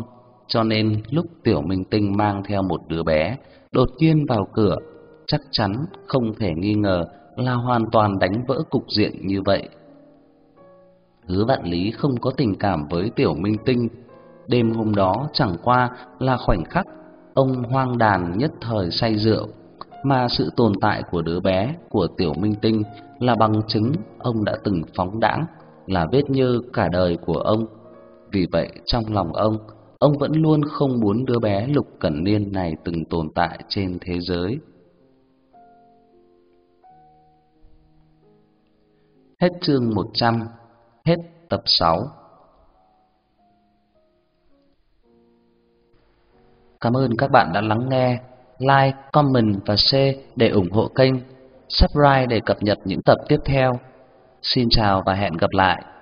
[SPEAKER 1] cho nên lúc Tiểu Minh Tinh mang theo một đứa bé đột nhiên vào cửa, chắc chắn không thể nghi ngờ là hoàn toàn đánh vỡ cục diện như vậy. Hứa Vạn Lý không có tình cảm với Tiểu Minh Tinh. Đêm hôm đó chẳng qua là khoảnh khắc ông hoang đàn nhất thời say rượu, mà sự tồn tại của đứa bé của Tiểu Minh Tinh là bằng chứng ông đã từng phóng đãng, là vết nhơ cả đời của ông. Vì vậy trong lòng ông vẫn luôn không muốn đứa bé Lục Cẩn Niên này từng tồn tại trên thế giới. Hết chương 100, hết tập 6. Cảm ơn các bạn đã lắng nghe. Like, comment và share để ủng hộ kênh. Subscribe để cập nhật những tập tiếp theo. Xin chào và hẹn gặp lại.